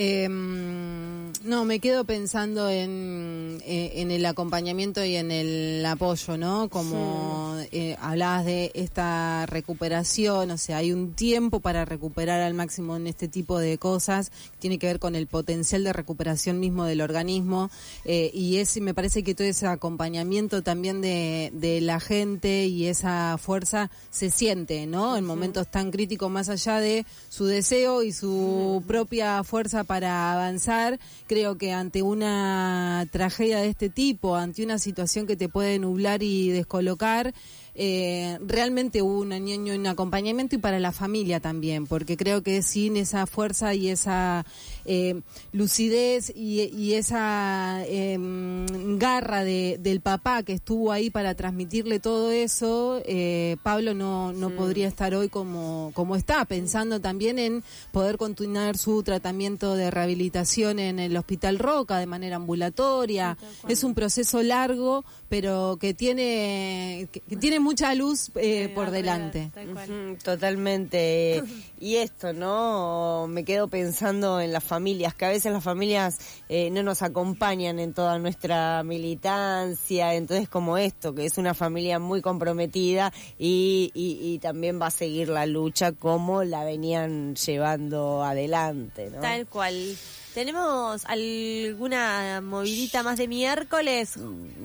No, me quedo pensando en el acompañamiento y en el apoyo, ¿no? Como hablabas de esta recuperación, o sea, hay un tiempo para recuperar al máximo en este tipo de cosas, tiene que ver con el potencial de recuperación mismo del organismo, y me parece que todo ese acompañamiento también de la gente y esa fuerza se siente, ¿no? En momentos tan críticos, más allá de su deseo y su propia fuerza para avanzar, creo que ante una tragedia de este tipo, ante una situación que te puede nublar y descolocar, realmente hubo un acompañamiento, y para la familia también, porque creo que sin esa fuerza y esa lucidez y esa garra del papá que estuvo ahí para transmitirle todo eso, Pablo no podría estar hoy como está, pensando también en poder continuar su tratamiento de rehabilitación en el Hospital Roca de manera ambulatoria. Es un proceso largo, pero que tiene mucha luz por delante. Totalmente. Y esto, ¿no? Me quedo pensando en las familias, que a veces las familias no nos acompañan en toda nuestra militancia, entonces como esto, que es una familia muy comprometida y también va a seguir la lucha como la venían llevando adelante, ¿no? Tal cual. ¿Tenemos alguna movidita más de miércoles?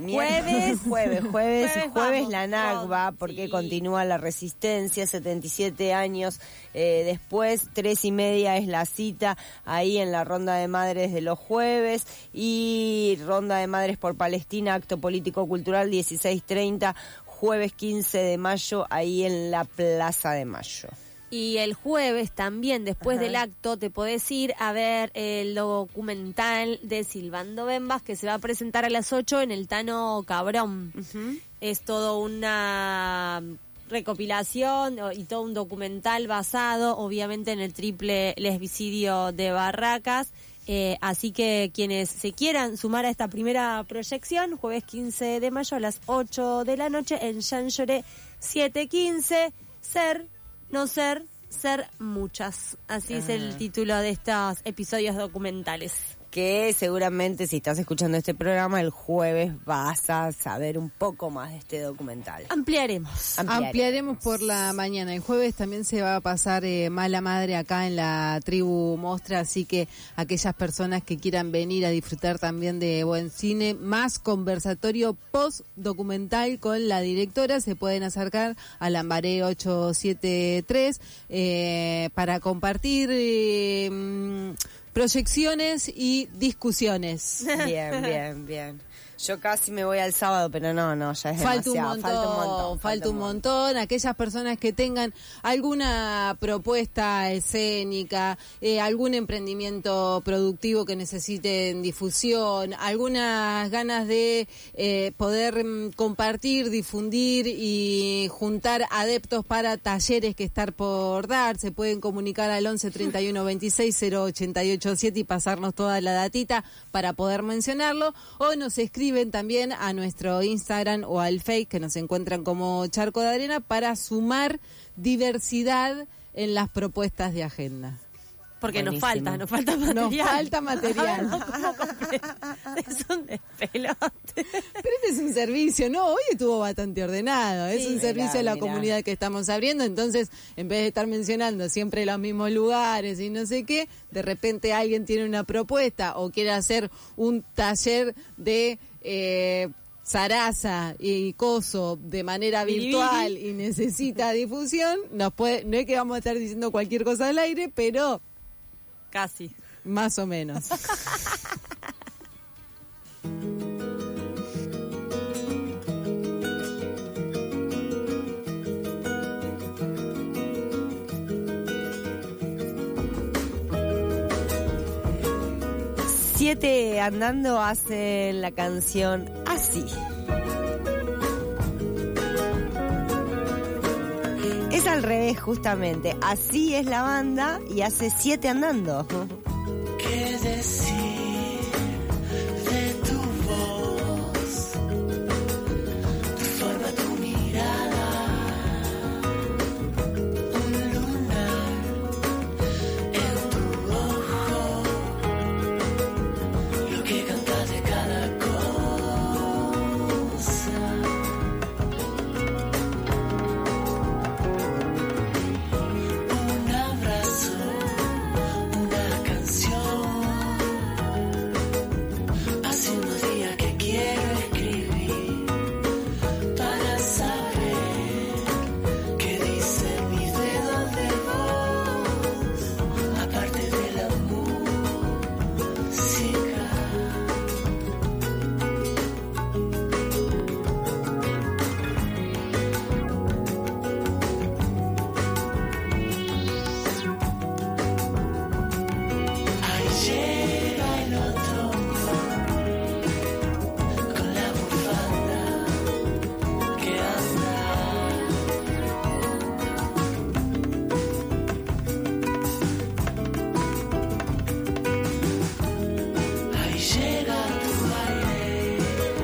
Jueves la Nakba, porque continúa la resistencia, 77 años después, 3:30 es la cita ahí en la Ronda de Madres de los jueves, y Ronda de Madres por Palestina, acto político-cultural, 16:30, jueves 15 de mayo, ahí en la Plaza de Mayo. Y el jueves también, después del acto, te podés ir a ver el documental de Silvando Bembas, que se va a presentar a las 8 en el Tano Cabrón. Es todo una recopilación y todo un documental basado, obviamente, en el triple lesbicidio de Barracas. Así que quienes se quieran sumar a esta primera proyección, jueves 15 de mayo a las 8 de la noche en Jean Lloré 715, no ser muchas. Así es el título de estos episodios documentales. que seguramente si estás escuchando este programa el jueves vas a saber un poco más de este documental. Ampliaremos por la mañana. El jueves también se va a pasar Mala Madre acá en la Tribu Mostra, así que aquellas personas que quieran venir a disfrutar también de buen cine, más conversatorio post-documental con la directora, se pueden acercar a Lambaré 873 para compartir proyecciones y discusiones. Bien. Yo casi me voy al sábado, pero no, ya es demasiado. Falta un montón. Aquellas personas que tengan alguna propuesta escénica, algún emprendimiento productivo que necesiten difusión, algunas ganas de poder compartir, difundir y juntar adeptos para talleres que estar por dar, se pueden comunicar al 11 31 26 0887 y pasarnos toda la datita para poder mencionarlo, o nos escriben también a nuestro Instagram o al Face, que nos encuentran como Charco de Arena, para sumar diversidad en las propuestas de agenda. Porque nos falta material. Nos falta material. Es un despelote. Pero este es un servicio, ¿no? Hoy estuvo bastante ordenado. Es un servicio a la comunidad que estamos abriendo. Entonces, en vez de estar mencionando siempre los mismos lugares y no sé qué, de repente alguien tiene una propuesta o quiere hacer un taller de zaraza y coso de manera virtual y necesita difusión, no es que vamos a estar diciendo cualquier cosa al aire, pero casi. Más o menos. Siete andando hacen la canción así. Es al revés, justamente. Así es la banda y hace 7 andando. ¿Qué decir de tu voz, tu forma, tu mirada? Un lunar en tu ojo, lo que cantas de cada cosa. Un abrazo, una canción. Hace unos días que quiero escribir para saber qué dicen mis dedos de voz, aparte de la música. Ahí llega el otoño con la bufanda que anda. Ahí llega tu aire,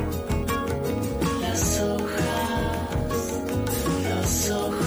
las hojas, los ojos.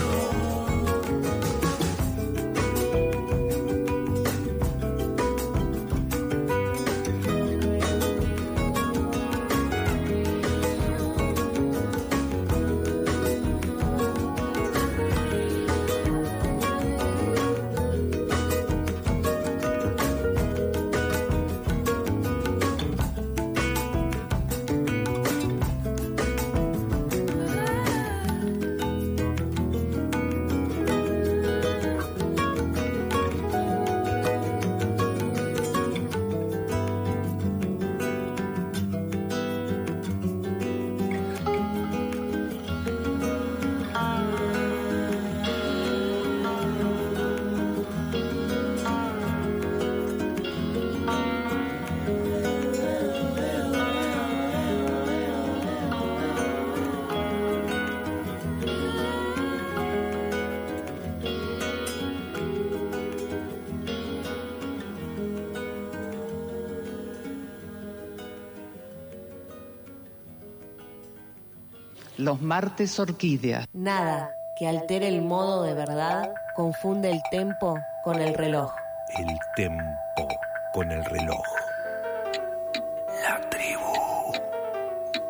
Los martes orquídea. Nada que altere el modo de verdad confunde el tempo con el reloj. El tempo con el reloj.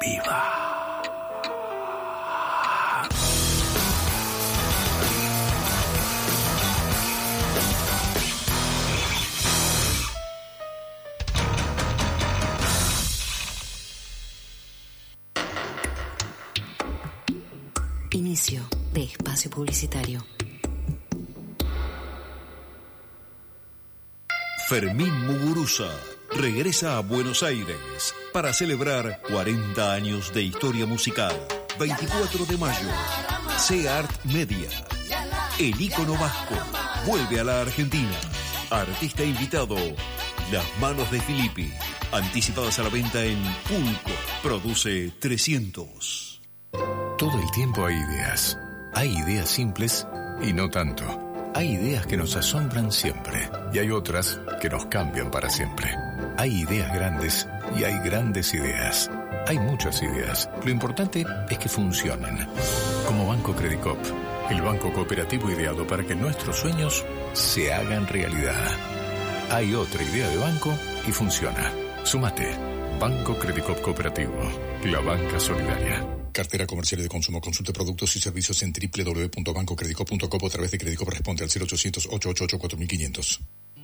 viva. Inicio de espacio publicitario. Fermín Muguruza regresa a Buenos Aires para celebrar 40 años de historia musical. 24 de mayo, C-Art Media. El ícono vasco vuelve a la Argentina. Artista invitado, Las Manos de Filippi. Anticipadas a la venta en Pulco. Produce 300. Todo el tiempo hay ideas. Hay ideas simples y no tanto. Hay ideas que nos asombran siempre y hay otras que nos cambian para siempre. Hay ideas grandes y hay grandes ideas. Hay muchas ideas. Lo importante es que funcionen. Como Banco Credicop, el banco cooperativo ideado para que nuestros sueños se hagan realidad. Hay otra idea de banco y funciona. Súmate. Banco Credicop Cooperativo. La banca solidaria. Cartera comercial y de consumo. Consulte productos y servicios en www.bancocredicop.com o a través de Credicop. Responde al 0800-888-4500.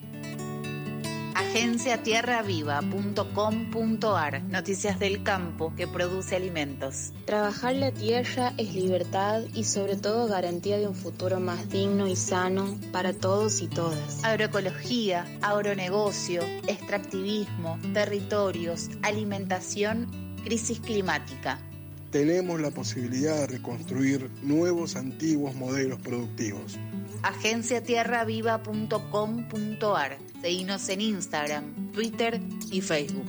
Agenciatierraviva.com.ar. Noticias del campo que produce alimentos. Trabajar la tierra es libertad y sobre todo garantía de un futuro más digno y sano para todos y todas. Agroecología, agronegocio, extractivismo, territorios, alimentación, crisis climática. Tenemos la posibilidad de reconstruir nuevos antiguos modelos productivos. Agenciatierraviva.com.ar. Seguinos en Instagram, Twitter y Facebook.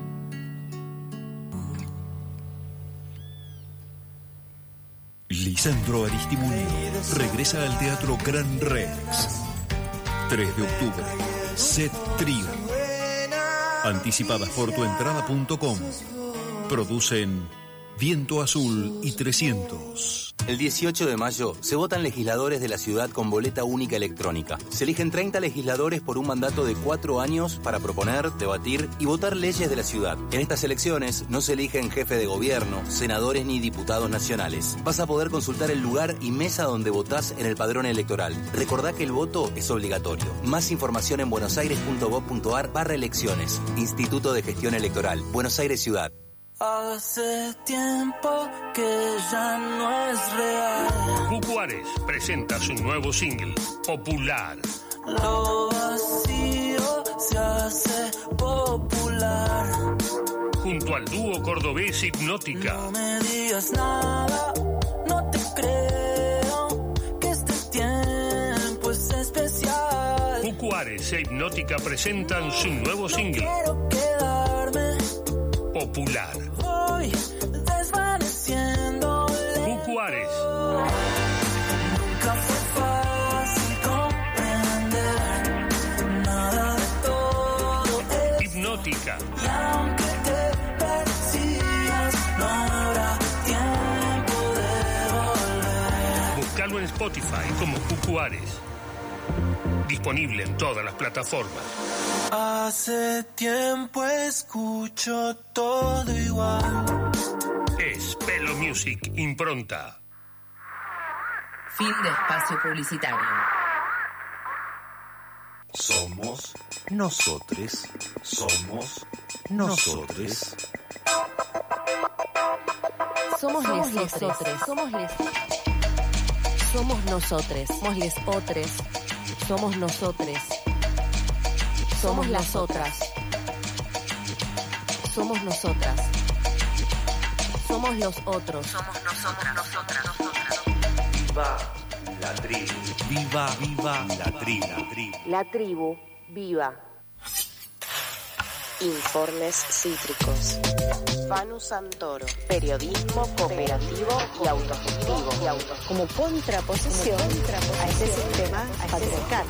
Lisandro Aristimuño regresa al Teatro Gran Rex. 3 de octubre. Set Trío. Anticipadas por tuentrada.com. Producen Viento Azul y 300. El 18 de mayo se votan legisladores de la ciudad con boleta única electrónica. Se eligen 30 legisladores por un mandato de 4 años para proponer, debatir y votar leyes de la ciudad. En estas elecciones no se eligen jefe de gobierno, senadores ni diputados nacionales. Vas a poder consultar el lugar y mesa donde votás en el padrón electoral. Recordá que el voto es obligatorio. Más información en buenosaires.gov.ar/elecciones. Instituto de Gestión Electoral. Buenos Aires Ciudad. Hace tiempo que ya no es real. Cucuares presenta su nuevo single, Popular. Lo vacío se hace popular. Junto al dúo cordobés Hipnótica. No me digas nada, no te creo que este tiempo es especial. Cucuares e Hipnótica presentan su nuevo single, Quiero quedarme Popular. Voy desvaneciendo. Cucuares. Nunca fue fácil comprender nada de todo esto. Hipnótica. Y aunque te persigas, no habrá tiempo de volver. Búscalo en Spotify como Cucuares. Disponible en todas las plataformas. Hace tiempo escucho todo igual. Es Pelo Music Impronta. Fin de espacio publicitario. Somos nosotres. Somos nosotres. Somos lesotres. Somos nosotres. Somos lesotres. Somos nosotres. Somos las otras. Somos nosotras. Somos los otros. Somos nosotras. Viva la tribu. Viva la tribu. La tribu viva. Informes cítricos. Fanu Santoro. Periodismo cooperativo y autogestivo. Como contraposición a ese sistema patriarcal.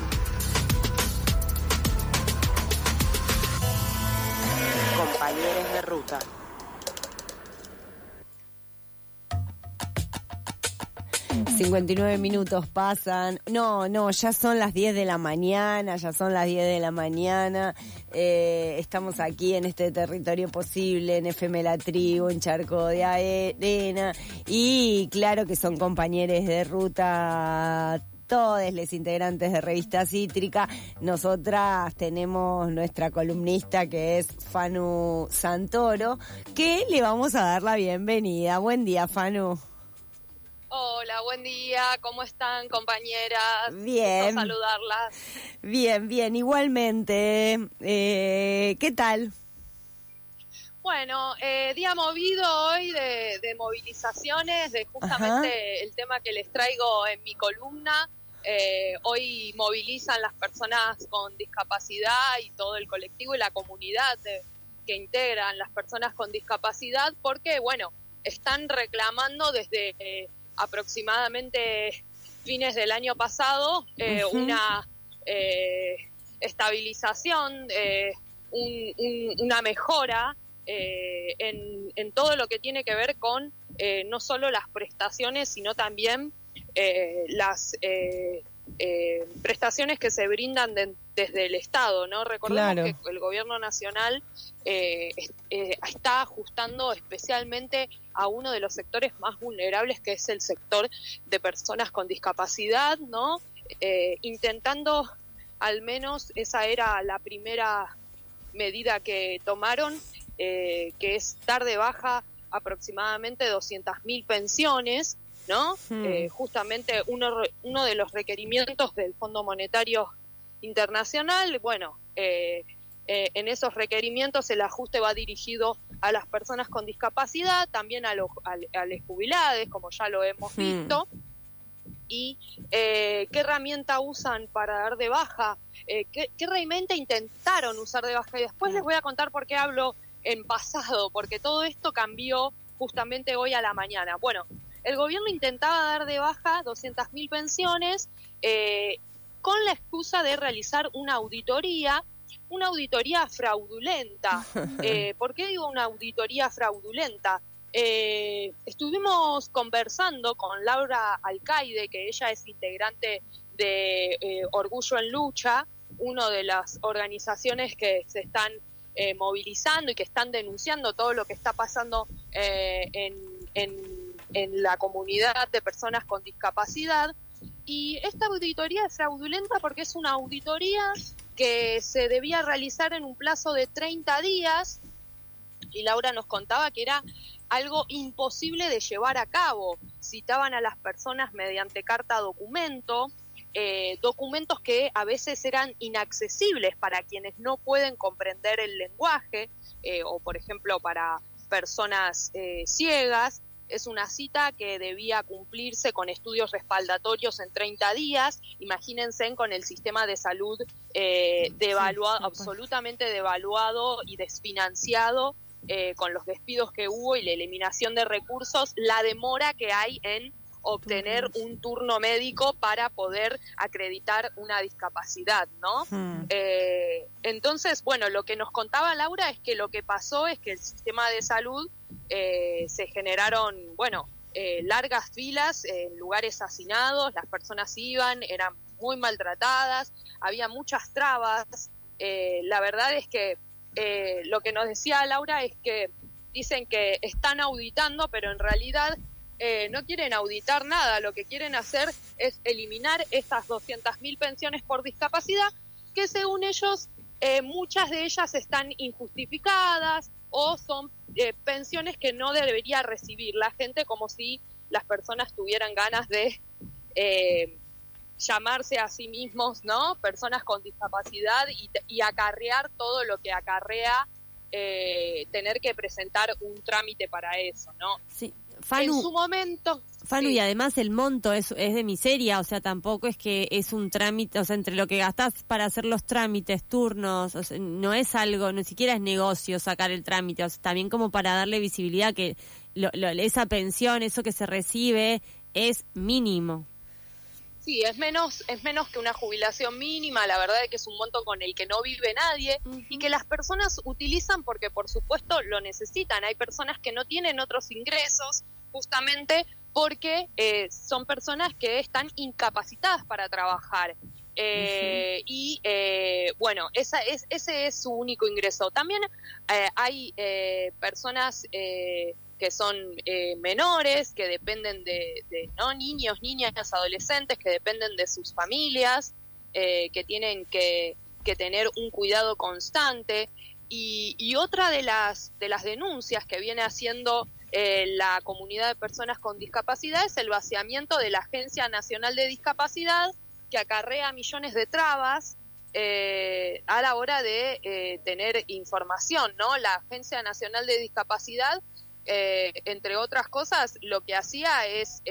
Compañeros de ruta. 59 minutos pasan. No, ya son las 10 de la mañana, estamos aquí en este territorio posible, en FM La Tribu, en Charco de Arena. Y claro que son compañeros de ruta todos los integrantes de Revista Cítrica. Nosotras tenemos nuestra columnista que es Fanu Santoro, que le vamos a dar la bienvenida. Buen día, Fanu. Hola, buen día, ¿cómo están, compañeras? Bien. Gusto saludarlas. Bien, igualmente. ¿Qué tal? Bueno, día movido hoy de movilizaciones, de justamente el tema que les traigo en mi columna. Hoy movilizan las personas con discapacidad y todo el colectivo y la comunidad que integran las personas con discapacidad porque, bueno, están reclamando desde aproximadamente fines del año pasado una estabilización, una mejora en todo lo que tiene que ver con no solo las prestaciones, sino también las prestaciones que se brindan desde el Estado, ¿no? Recordemos que el gobierno nacional está ajustando especialmente a uno de los sectores más vulnerables, que es el sector de personas con discapacidad, ¿no? Intentando, al menos esa era la primera medida que tomaron, que es dar de baja aproximadamente 200.000 pensiones, ¿no? Justamente uno de los requerimientos del Fondo Monetario Internacional, bueno, en esos requerimientos el ajuste va dirigido a las personas con discapacidad, también a los jubilados, como ya lo hemos visto. Y ¿qué herramienta usan para dar de baja? ¿Qué herramienta intentaron usar de baja? Y después les voy a contar por qué hablo en pasado, porque todo esto cambió justamente hoy a la mañana. Bueno, el gobierno intentaba dar de baja 200.000 pensiones con la excusa de realizar una auditoría fraudulenta. ¿Por qué digo una auditoría fraudulenta? Estuvimos conversando con Laura Alcaide, que ella es integrante de Orgullo en Lucha, una de las organizaciones que se están movilizando y que están denunciando todo lo que está pasando en la comunidad de personas con discapacidad. Y esta auditoría es fraudulenta porque es una auditoría que se debía realizar en un plazo de 30 días y Laura nos contaba que era algo imposible de llevar a cabo. Citaban a las personas mediante carta documento, documentos que a veces eran inaccesibles para quienes no pueden comprender el lenguaje o, por ejemplo, para personas ciegas. Es una cita que debía cumplirse con estudios respaldatorios en 30 días. Imagínense con el sistema de salud absolutamente devaluado y desfinanciado, con los despidos que hubo y la eliminación de recursos, la demora que hay en obtener un turno médico para poder acreditar una discapacidad, ¿no? Entonces, bueno, lo que nos contaba Laura es que lo que pasó es que el sistema de salud se generaron, largas filas en lugares hacinados, las personas iban, eran muy maltratadas, había muchas trabas. La verdad es que lo que nos decía Laura es que dicen que están auditando, pero en realidad no quieren auditar nada, lo que quieren hacer es eliminar estas 200.000 pensiones por discapacidad, que según ellos, muchas de ellas están injustificadas o son pensiones que no debería recibir la gente, como si las personas tuvieran ganas de llamarse a sí mismos, ¿no? Personas con discapacidad y acarrear todo lo que acarrea tener que presentar un trámite para eso, ¿no? Sí. Fanu, en su momento... Fanu, sí. Y además el monto es de miseria, o sea, tampoco es que es un trámite, o sea, entre lo que gastás para hacer los trámites, turnos, o sea, no es algo, ni siquiera es negocio sacar el trámite, o sea, también como para darle visibilidad que esa pensión, eso que se recibe, es mínimo. Sí, es menos que una jubilación mínima, la verdad es que es un monto con el que no vive nadie y que las personas utilizan porque por supuesto lo necesitan. Hay personas que no tienen otros ingresos justamente porque son personas que están incapacitadas para trabajar. Bueno, ese es su único ingreso. También hay personas que son menores, que dependen de ¿no? niños, niñas, adolescentes, que dependen de sus familias, que tienen que tener un cuidado constante. Y otra de las denuncias que viene haciendo la comunidad de personas con discapacidad es el vaciamiento de la Agencia Nacional de Discapacidad, que acarrea millones de trabas a la hora de tener información, ¿no? La Agencia Nacional de Discapacidad, entre otras cosas, lo que hacía es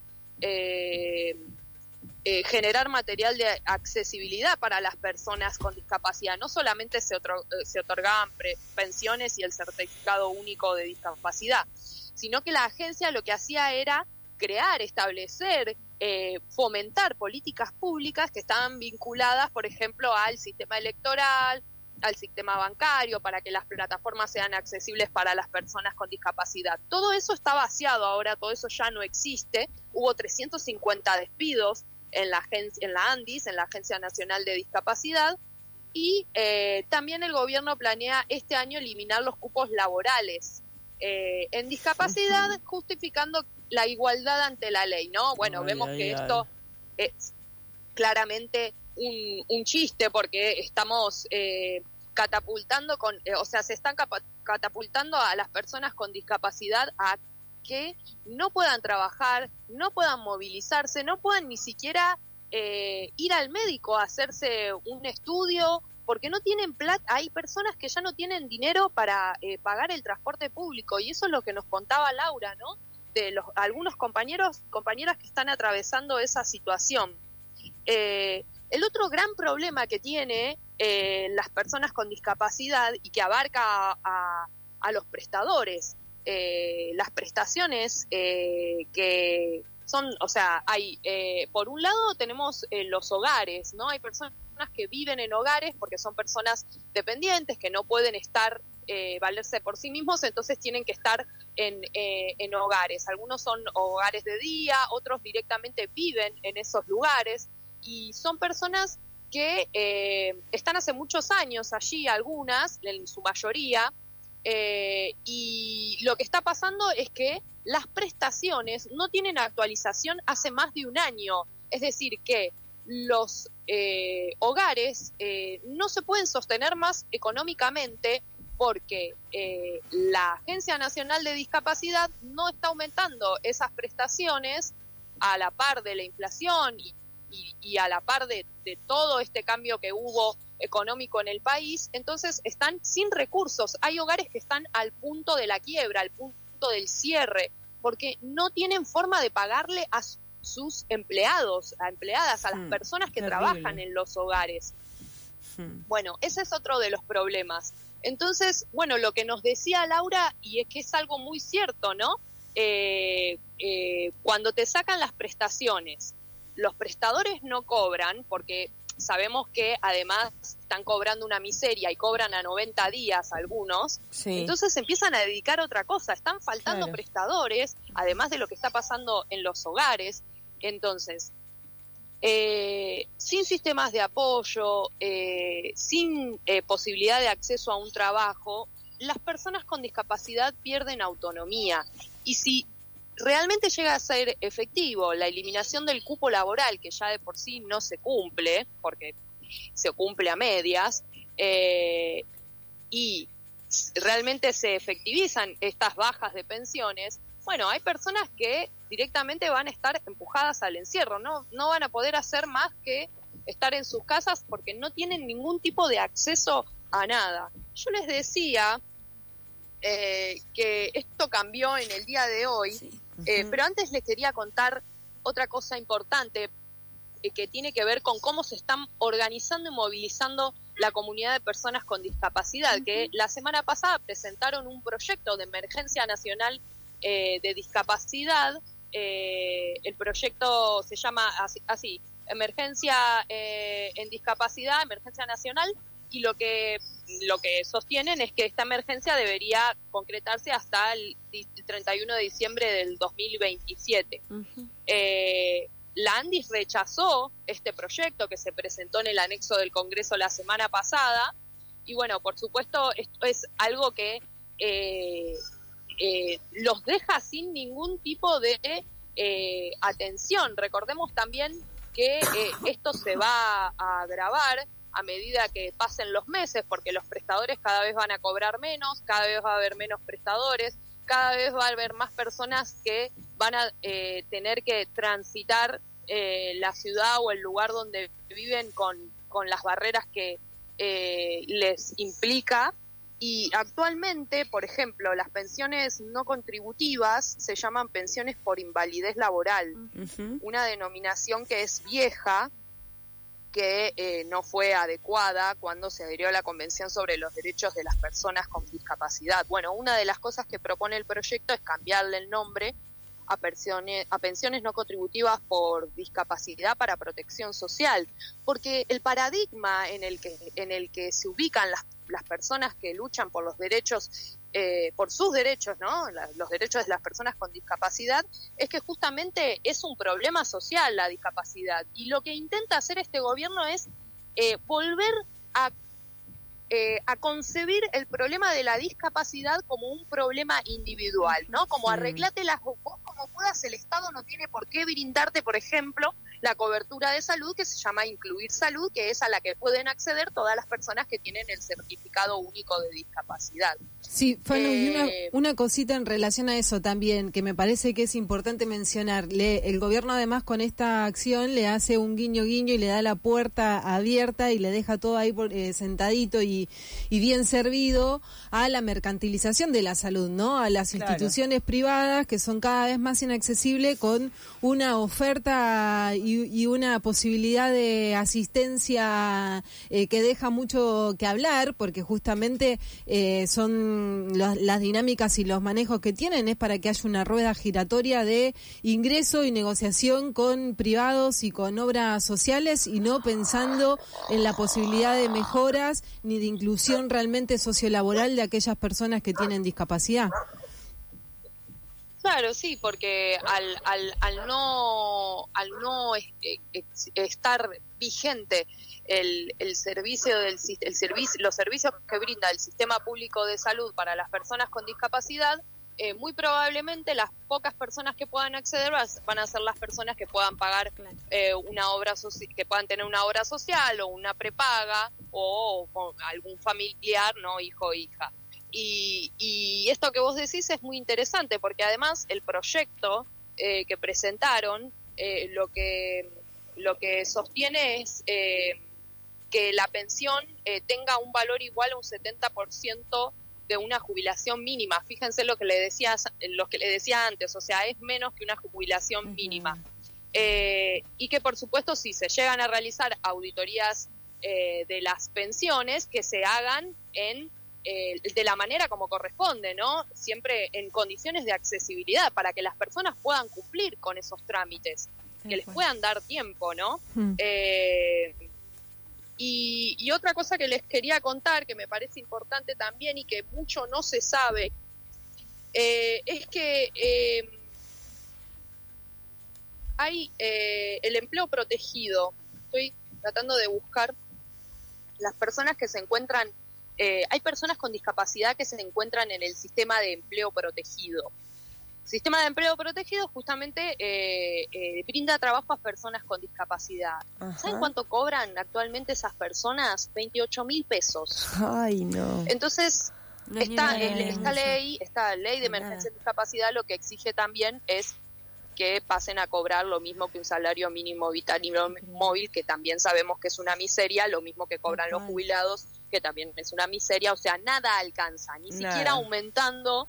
generar material de accesibilidad para las personas con discapacidad. No solamente se otorgaban pensiones y el certificado único de discapacidad, sino que la agencia lo que hacía era crear, establecer, fomentar políticas públicas que estaban vinculadas, por ejemplo, al sistema electoral, al sistema bancario, para que las plataformas sean accesibles para las personas con discapacidad. Todo eso está vaciado ahora, todo eso ya no existe. Hubo 350 despidos en la ANDIS, en la Agencia Nacional de Discapacidad, y también el gobierno planea este año eliminar los cupos laborales en discapacidad, justificando la igualdad ante la ley, ¿no? Bueno, vemos que esto es claramente un chiste, porque estamos catapultando se están catapultando a las personas con discapacidad a que no puedan trabajar, no puedan movilizarse, no puedan ni siquiera ir al médico a hacerse un estudio, porque no tienen plata. Hay personas que ya no tienen dinero para pagar el transporte público, y eso es lo que nos contaba Laura, ¿no? De algunos compañeras que están atravesando esa situación. El otro gran problema que tiene las personas con discapacidad, y que abarca a los prestadores, las prestaciones que son, hay, por un lado tenemos los hogares, ¿no? Hay personas que viven en hogares porque son personas dependientes, que no pueden valerse por sí mismos, entonces tienen que estar en hogares. Algunos son hogares de día, otros directamente viven en esos lugares, y son personas que están hace muchos años allí, algunas, en su mayoría, y lo que está pasando es que las prestaciones no tienen actualización hace más de un año. Es decir, que los hogares no se pueden sostener más económicamente, porque la Agencia Nacional de Discapacidad no está aumentando esas prestaciones a la par de la inflación y a la par de todo este cambio que hubo económico en el país. Entonces están sin recursos. Hay hogares que están al punto de la quiebra, al punto del cierre, porque no tienen forma de pagarle a sus empleados, a empleadas, a las personas que trabajan en los hogares. Bueno, ese es otro de los problemas. Entonces, bueno, lo que nos decía Laura, y es que es algo muy cierto, ¿no? Cuando te sacan las prestaciones, los prestadores no cobran, porque sabemos que además están cobrando una miseria y cobran a 90 días algunos, entonces se empiezan a dedicar a otra cosa. Están faltando prestadores, además de lo que está pasando en los hogares. Entonces, sin sistemas de apoyo, sin posibilidad de acceso a un trabajo, las personas con discapacidad pierden autonomía. Y si realmente llega a ser efectivo la eliminación del cupo laboral, que ya de por sí no se cumple, porque se cumple a medias, y realmente se efectivizan estas bajas de pensiones, bueno, hay personas que directamente van a estar empujadas al encierro, no van a poder hacer más que estar en sus casas porque no tienen ningún tipo de acceso a nada. Yo les decía que esto cambió en el día de hoy, pero antes les quería contar otra cosa importante que tiene que ver con cómo se están organizando y movilizando la comunidad de personas con discapacidad, que la semana pasada presentaron un proyecto de emergencia nacional de discapacidad. El proyecto se llama así, Emergencia en Discapacidad, Emergencia Nacional, y lo que sostienen es que esta emergencia debería concretarse hasta el 31 de diciembre del 2027. La ANDIS rechazó este proyecto que se presentó en el anexo del Congreso la semana pasada, y bueno, por supuesto, esto es algo que los deja sin ningún tipo de atención. Recordemos también que esto se va a agravar a medida que pasen los meses, porque los prestadores cada vez van a cobrar menos, cada vez va a haber menos prestadores, cada vez va a haber más personas que van a tener que transitar la ciudad o el lugar donde viven con las barreras que les implica. Y actualmente, por ejemplo, las pensiones no contributivas se llaman pensiones por invalidez laboral, una denominación que es vieja, que no fue adecuada cuando se adhirió a la Convención sobre los Derechos de las Personas con Discapacidad. Bueno, una de las cosas que propone el proyecto es cambiarle el nombre a pensiones no contributivas por discapacidad para protección social, porque el paradigma en el que se ubican las personas que luchan por los derechos, por sus derechos, ¿no? Los derechos de las personas con discapacidad, es que justamente es un problema social la discapacidad, y lo que intenta hacer este gobierno es volver a concebir el problema de la discapacidad como un problema individual, ¿no? Como arreglátela vos como puedas, el Estado no tiene por qué brindarte, por ejemplo, la cobertura de salud que se llama Incluir Salud, que es a la que pueden acceder todas las personas que tienen el certificado único de discapacidad. Sí, Fanu, y una cosita en relación a eso también, que me parece que es importante mencionar. El gobierno además con esta acción le hace un guiño y le da la puerta abierta y le deja todo ahí sentadito y bien servido a la mercantilización de la salud, ¿no? A las instituciones privadas que son cada vez más inaccesibles, con una oferta y una posibilidad de asistencia que deja mucho que hablar, porque justamente son las dinámicas y los manejos que tienen es para que haya una rueda giratoria de ingreso y negociación con privados y con obras sociales, y no pensando en la posibilidad de mejoras ni de inclusión realmente sociolaboral de aquellas personas que tienen discapacidad. Claro, sí, porque al no estar vigente los servicios que brinda el sistema público de salud para las personas con discapacidad, muy probablemente las pocas personas que puedan acceder van a ser las personas que puedan pagar una obra que puedan tener una obra social o una prepaga o con algún familiar, no hijo o hija. Y esto que vos decís es muy interesante, porque además el proyecto que presentaron lo que sostiene es que la pensión tenga un valor igual a un 70% de una jubilación mínima. Fíjense lo que le decía antes, o sea, es menos que una jubilación mínima. Y que por supuesto, si se llegan a realizar auditorías de las pensiones, que se hagan de la manera como corresponde, ¿no? Siempre en condiciones de accesibilidad, para que las personas puedan cumplir con esos trámites, que les puedan dar tiempo, ¿no? Y otra cosa que les quería contar, que me parece importante también y que mucho no se sabe, es que hay el empleo protegido. Estoy tratando de buscar las personas que se encuentran. Hay personas con discapacidad que se encuentran en el sistema de empleo protegido. El sistema de empleo protegido justamente brinda trabajo a personas con discapacidad. Ajá. ¿Saben cuánto cobran actualmente esas personas? 28.000 pesos. Ay, no. Entonces, esta ley de emergencia de discapacidad lo que exige también es que pasen a cobrar lo mismo que un salario mínimo vital y móvil, que también sabemos que es una miseria, lo mismo que cobran los jubilados, que también es una miseria. O sea, nada alcanza, ni siquiera aumentando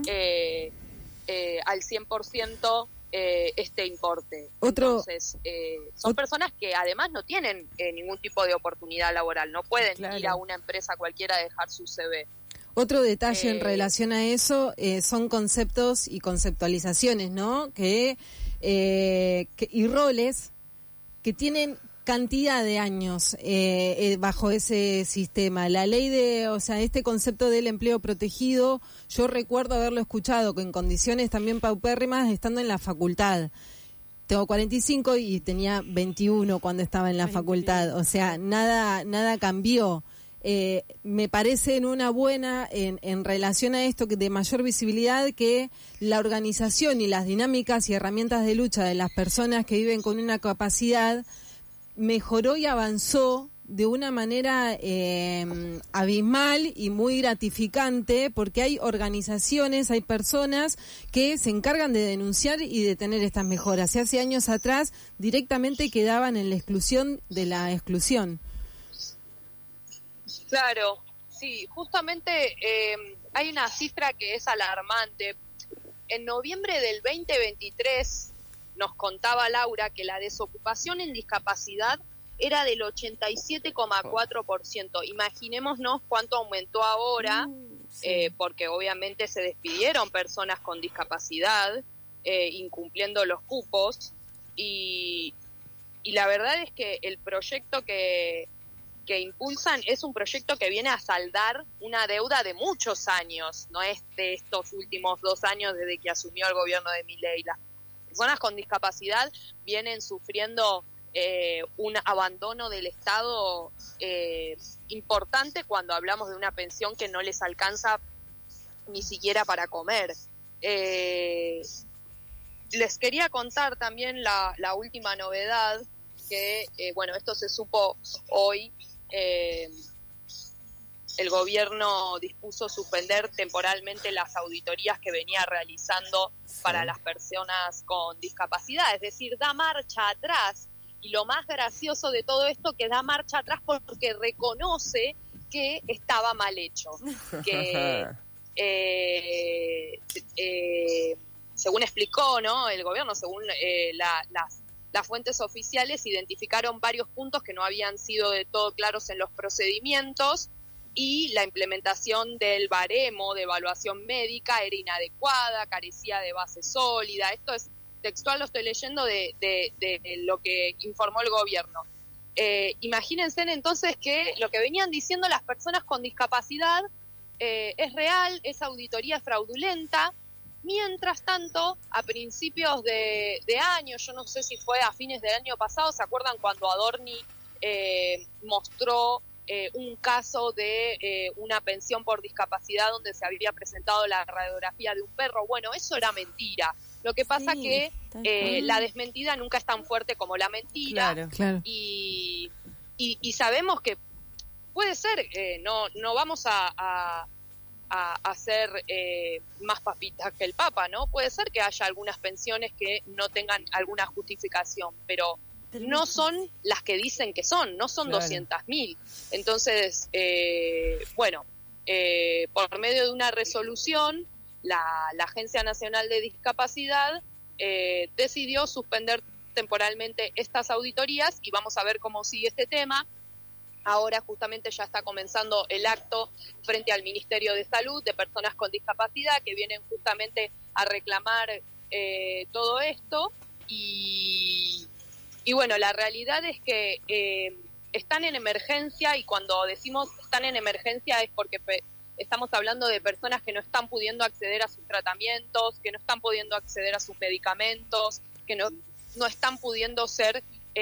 al 100% este importe. Entonces, son personas que además no tienen ningún tipo de oportunidad laboral, no pueden ir a una empresa cualquiera a dejar su CV. Otro detalle en relación a eso son conceptos y conceptualizaciones, ¿no? Y roles que tienen cantidad de años bajo ese sistema. La ley este concepto del empleo protegido, yo recuerdo haberlo escuchado en condiciones también paupérrimas estando en la facultad. Tengo 45 y tenía 21 cuando estaba en la facultad. O sea, nada cambió. Me parece en una buena, en relación a esto de mayor visibilidad, que la organización y las dinámicas y herramientas de lucha de las personas que viven con una capacidad mejoró y avanzó de una manera abismal y muy gratificante, porque hay organizaciones, hay personas que se encargan de denunciar y de tener estas mejoras. Y hace años atrás directamente quedaban en la exclusión de la exclusión. Claro, sí, justamente hay una cifra que es alarmante. En noviembre del 2023 nos contaba Laura que la desocupación en discapacidad era del 87,4%. Imaginémonos cuánto aumentó ahora, porque obviamente se despidieron personas con discapacidad, incumpliendo los cupos, y la verdad es que el proyecto que impulsan es un proyecto que viene a saldar una deuda de muchos años, no es de estos últimos 2 años desde que asumió el gobierno de Milei. Las personas con discapacidad vienen sufriendo un abandono del Estado importante cuando hablamos de una pensión que no les alcanza ni siquiera para comer. Les quería contar también la última novedad, que esto se supo hoy. El gobierno dispuso suspender temporalmente las auditorías que venía realizando para las personas con discapacidad, es decir, da marcha atrás. Y lo más gracioso de todo esto, que da marcha atrás porque reconoce que estaba mal hecho, que según explicó, ¿no?, el gobierno, según las fuentes oficiales, identificaron varios puntos que no habían sido de todo claros en los procedimientos, y la implementación del baremo de evaluación médica era inadecuada, carecía de base sólida. Esto es textual, lo estoy leyendo de lo que informó el gobierno. Imagínense entonces que lo que venían diciendo las personas con discapacidad es real, esa auditoría es fraudulenta. Mientras tanto, a principios de año, yo no sé si fue a fines del año pasado, ¿se acuerdan cuando Adorni mostró un caso de una pensión por discapacidad donde se había presentado la radiografía de un perro? Bueno, eso era mentira. Lo que pasa que la desmentida nunca es tan fuerte como la mentira. Claro. Y sabemos que puede ser, no vamos a hacer más papitas que el Papa, ¿no? Puede ser que haya algunas pensiones que no tengan alguna justificación, pero no son las que dicen que son, no son 200.000. Entonces, por medio de una resolución, la Agencia Nacional de Discapacidad decidió suspender temporalmente estas auditorías, y vamos a ver cómo sigue este tema. Ahora justamente ya está comenzando el acto frente al Ministerio de Salud de personas con discapacidad, que vienen justamente a reclamar todo esto. Y bueno, la realidad es que están en emergencia, y cuando decimos están en emergencia es porque estamos hablando de personas que no están pudiendo acceder a sus tratamientos, que no están pudiendo acceder a sus medicamentos, que no están pudiendo ser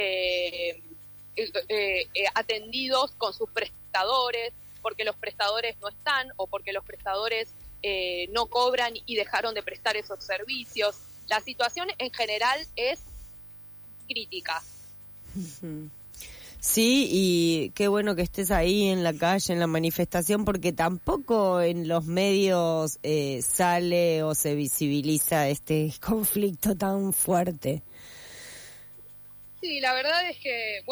atendidos con sus prestadores, porque los prestadores no están, o porque los prestadores no cobran y dejaron de prestar esos servicios. La situación en general es crítica. Sí, y qué bueno que estés ahí en la calle, en la manifestación, porque tampoco en los medios sale o se visibiliza este conflicto tan fuerte. Sí, la verdad es que,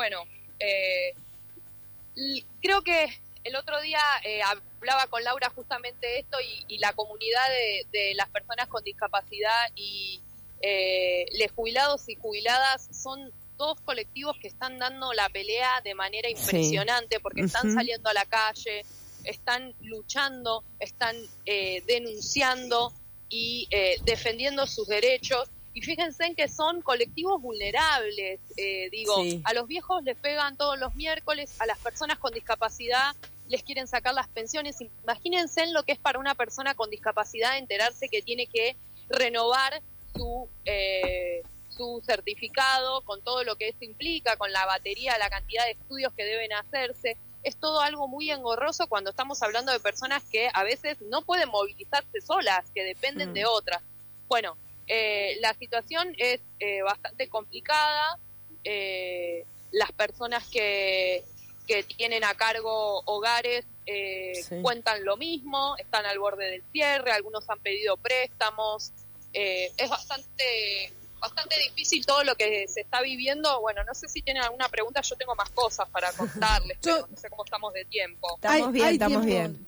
creo que el otro día hablaba con Laura justamente esto, y la comunidad de las personas con discapacidad y los jubilados y jubiladas son dos colectivos que están dando la pelea de manera impresionante, porque están saliendo a la calle, están luchando, están denunciando y defendiendo sus derechos. Y fíjense en que son colectivos vulnerables, Sí. a los viejos les pegan todos los miércoles, a las personas con discapacidad les quieren sacar las pensiones. Imagínense en lo que es para una persona con discapacidad enterarse que tiene que renovar su certificado, con todo lo que esto implica, con la batería, la cantidad de estudios que deben hacerse. Es todo algo muy engorroso cuando estamos hablando de personas que a veces no pueden movilizarse solas, que dependen de otras. Bueno, la situación es bastante complicada. Las personas que tienen a cargo hogares cuentan lo mismo, están al borde del cierre, algunos han pedido préstamos. Es bastante difícil todo lo que se está viviendo. Bueno, no sé si tienen alguna pregunta, yo tengo más cosas para contarles, pero no sé cómo estamos de tiempo. Estamos bien.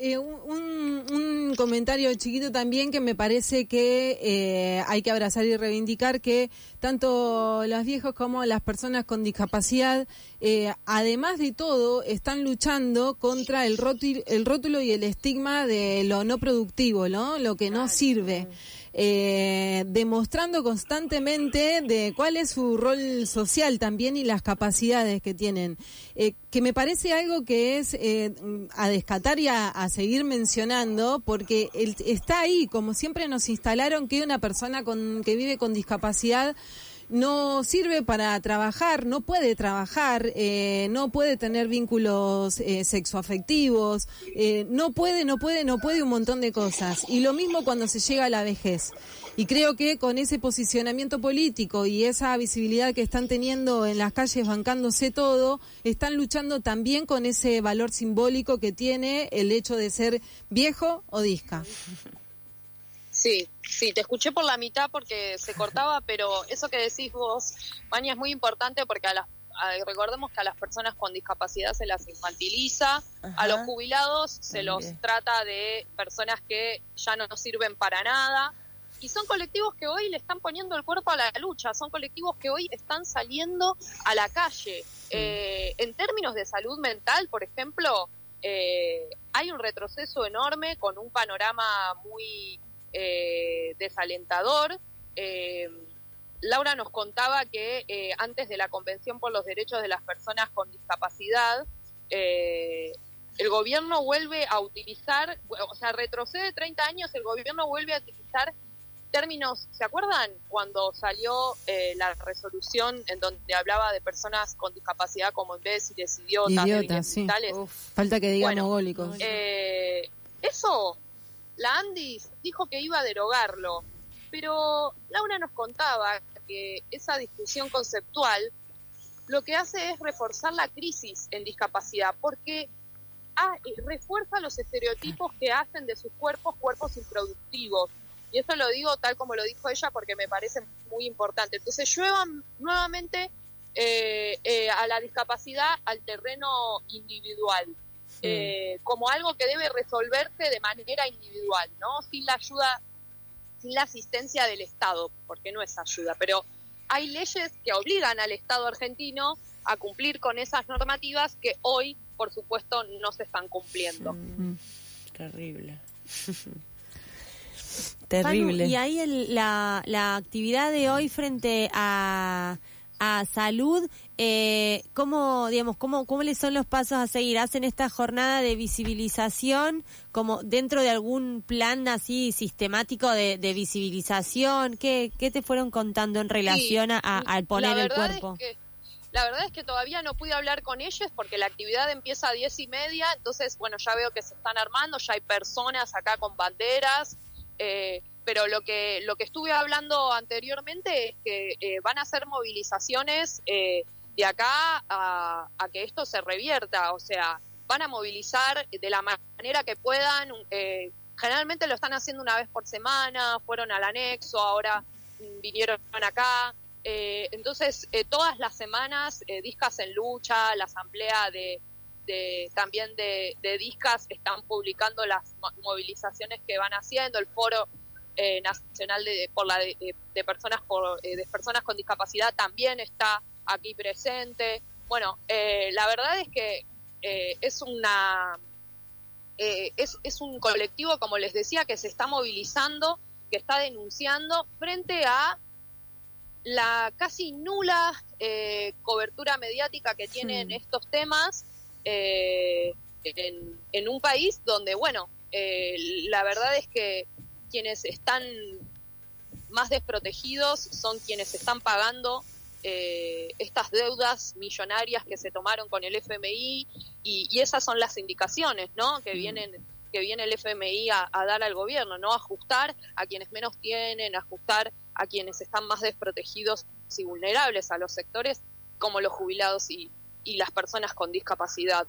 Un comentario chiquito también que me parece que hay que abrazar y reivindicar, que tanto los viejos como las personas con discapacidad, además de todo, están luchando contra el rótulo y el estigma de lo no productivo, ¿no? Lo que no sirve. Demostrando constantemente de cuál es su rol social también y las capacidades que tienen, que me parece algo que es a descatar y a seguir mencionando, porque está ahí, como siempre nos instalaron que una persona que vive con discapacidad no sirve para trabajar, no puede trabajar, no puede tener vínculos sexoafectivos, no puede un montón de cosas. Y lo mismo cuando se llega a la vejez. Y creo que con ese posicionamiento político y esa visibilidad que están teniendo en las calles bancándose todo, están luchando también con ese valor simbólico que tiene el hecho de ser viejo o disca. Sí, te escuché por la mitad porque se cortaba, pero eso que decís vos, Maña, es muy importante porque recordemos que a las personas con discapacidad se las infantiliza. Ajá. A los jubilados se los trata de personas que ya no sirven para nada. Y son colectivos que hoy le están poniendo el cuerpo a la lucha, son colectivos que hoy están saliendo a la calle. En términos de salud mental, por ejemplo, hay un retroceso enorme con un panorama muy desalentador. Laura nos contaba que antes de la Convención por los Derechos de las Personas con Discapacidad, el gobierno vuelve a utilizar, o sea, retrocede 30 años, el gobierno vuelve a utilizar términos, ¿se acuerdan cuando salió la resolución en donde hablaba de personas con discapacidad como imbéciles, idiotas, digitales? Sí. Falta que diga mogólicos. Eso, la Andis dijo que iba a derogarlo, pero Laura nos contaba que esa discusión conceptual lo que hace es reforzar la crisis en discapacidad, porque refuerza los estereotipos que hacen de sus cuerpos improductivos. Y eso lo digo tal como lo dijo ella porque me parece muy importante. Entonces llevan nuevamente a la discapacidad al terreno individual, como algo que debe resolverse de manera individual, ¿no? Sin la ayuda, sin la asistencia del Estado, porque no es ayuda, pero hay leyes que obligan al Estado argentino a cumplir con esas normativas que hoy, por supuesto, no se están cumpliendo. Terrible. Terrible. Panu, y ahí la actividad de hoy frente a salud, ¿cómo les son los pasos a seguir? ¿Hacen esta jornada de visibilización como dentro de algún plan así sistemático de visibilización? ¿Qué te fueron contando en relación al poner el cuerpo? La verdad es que todavía no pude hablar con ellos porque la actividad empieza a 10:30, entonces, bueno, ya veo que se están armando, ya hay personas acá con banderas. Pero lo que estuve hablando anteriormente es que van a hacer movilizaciones de acá a que esto se revierta, o sea, van a movilizar de la manera que puedan, generalmente lo están haciendo una vez por semana, fueron al anexo, ahora vinieron acá, entonces todas las semanas Discas en Lucha, la asamblea también de Discas están publicando las movilizaciones que van haciendo, el foro nacional de personas de personas con discapacidad también está aquí presente. Bueno, la verdad es que es un colectivo, como les decía, que se está movilizando, que está denunciando frente a la casi nula cobertura mediática que tienen estos temas en un país donde, bueno, la verdad es que quienes están más desprotegidos son quienes están pagando estas deudas millonarias que se tomaron con el FMI y esas son las indicaciones, ¿no? que viene el FMI a dar al gobierno, ¿no? Ajustar a quienes menos tienen, ajustar a quienes están más desprotegidos y vulnerables, a los sectores como los jubilados y las personas con discapacidad.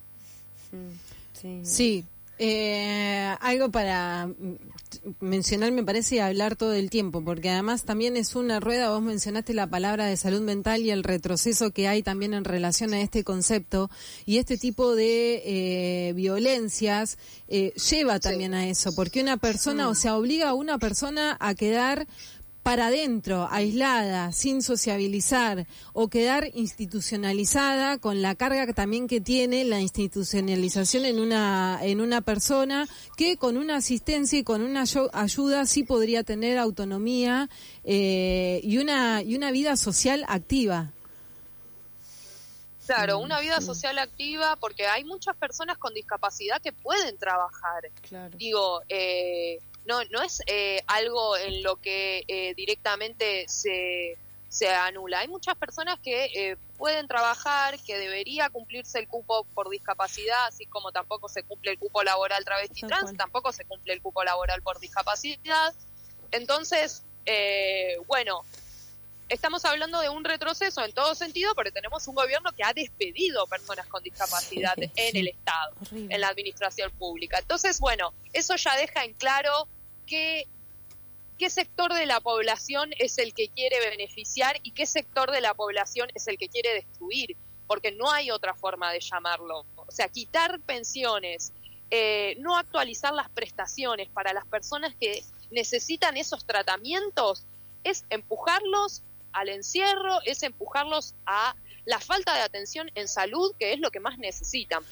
Sí. Algo para mencionar, me parece, y hablar todo el tiempo, porque además también es una rueda. Vos mencionaste la palabra de salud mental y el retroceso que hay también en relación a este concepto, y este tipo de violencias lleva también a eso, porque una persona, o sea, obliga a una persona a quedar para adentro, aislada, sin sociabilizar, o quedar institucionalizada con la carga también que tiene la institucionalización en una persona que con una asistencia y con una ayuda sí podría tener autonomía y una vida social activa. Claro, una vida social activa, porque hay muchas personas con discapacidad que pueden trabajar. Claro. Digo, no es algo en lo que directamente se anula. Hay muchas personas que pueden trabajar, que debería cumplirse el cupo por discapacidad, así como tampoco se cumple el cupo laboral travesti trans, tampoco se cumple el cupo laboral por discapacidad. Entonces, bueno, estamos hablando de un retroceso en todo sentido, porque tenemos un gobierno que ha despedido personas con discapacidad en el Estado, en la administración pública. Entonces, bueno, eso ya deja en claro qué sector de la población es el que quiere beneficiar y qué sector de la población es el que quiere destruir, porque no hay otra forma de llamarlo. O sea, quitar pensiones, no actualizar las prestaciones para las personas que necesitan esos tratamientos, es empujarlos al encierro, es empujarlos a la falta de atención en salud, que es lo que más necesitan.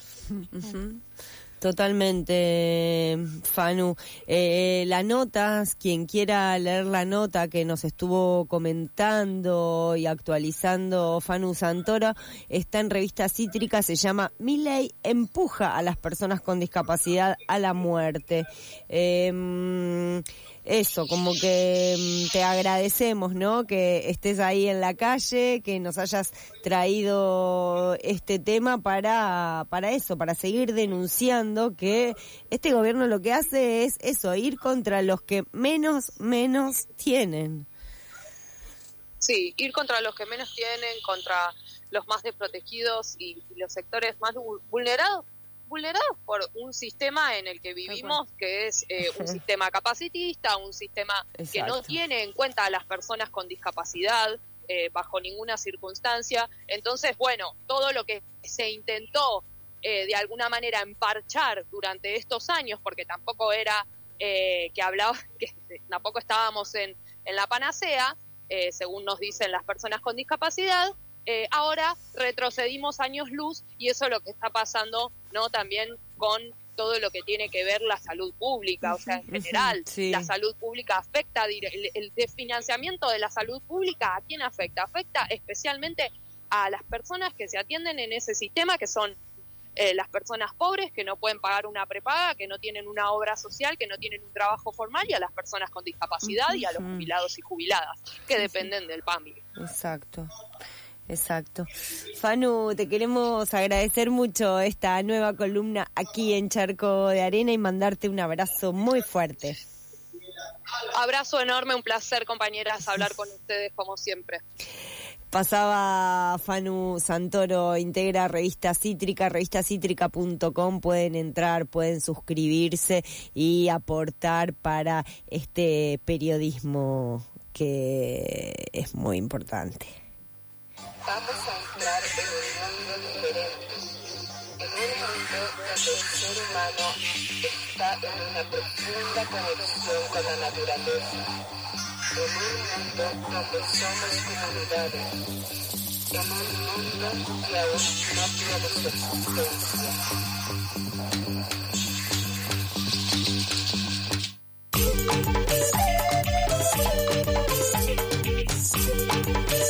Totalmente, Fanu. La nota, quien quiera leer la nota que nos estuvo comentando y actualizando Fanu Santoro, está en Revista Cítrica, se llama Milei empuja a las personas con discapacidad a la muerte. Eso, como que te agradecemos, ¿no? Que estés ahí en la calle, que nos hayas traído este tema para eso, para seguir denunciando que este gobierno lo que hace es eso, ir contra los que menos tienen. Sí, ir contra los que menos tienen, contra los más desprotegidos y los sectores más vulnerados por un sistema en el que vivimos, que es un sistema capacitista, un sistema que no tiene en cuenta a las personas con discapacidad bajo ninguna circunstancia. Entonces, bueno, todo lo que se intentó de alguna manera emparchar durante estos años, porque tampoco era que tampoco estábamos en la panacea, según nos dicen las personas con discapacidad, ahora retrocedimos años luz, y eso es lo que está pasando, ¿no? También con todo lo que tiene que ver la salud pública, o sea, en general, la salud pública afecta, el desfinanciamiento de la salud pública, ¿a quién afecta? Afecta especialmente a las personas que se atienden en ese sistema, que son las personas pobres que no pueden pagar una prepaga, que no tienen una obra social, que no tienen un trabajo formal, y a las personas con discapacidad y a los jubilados y jubiladas que dependen del PAMI. Exacto. Fanu, te queremos agradecer mucho esta nueva columna aquí en Charco de Arena y mandarte un abrazo muy fuerte. Abrazo enorme, un placer, compañeras, hablar con ustedes como siempre. Pasaba Fanu Santoro, integra Revista Cítrica, revistacítrica.com, pueden entrar, pueden suscribirse y aportar para este periodismo que es muy importante. Vamos a entrar en un mundo diferente, en un mundo donde el ser humano está en una profunda conexión con la naturaleza, en un mundo donde somos comunidades, en un mundo que aún no tiene su existencia.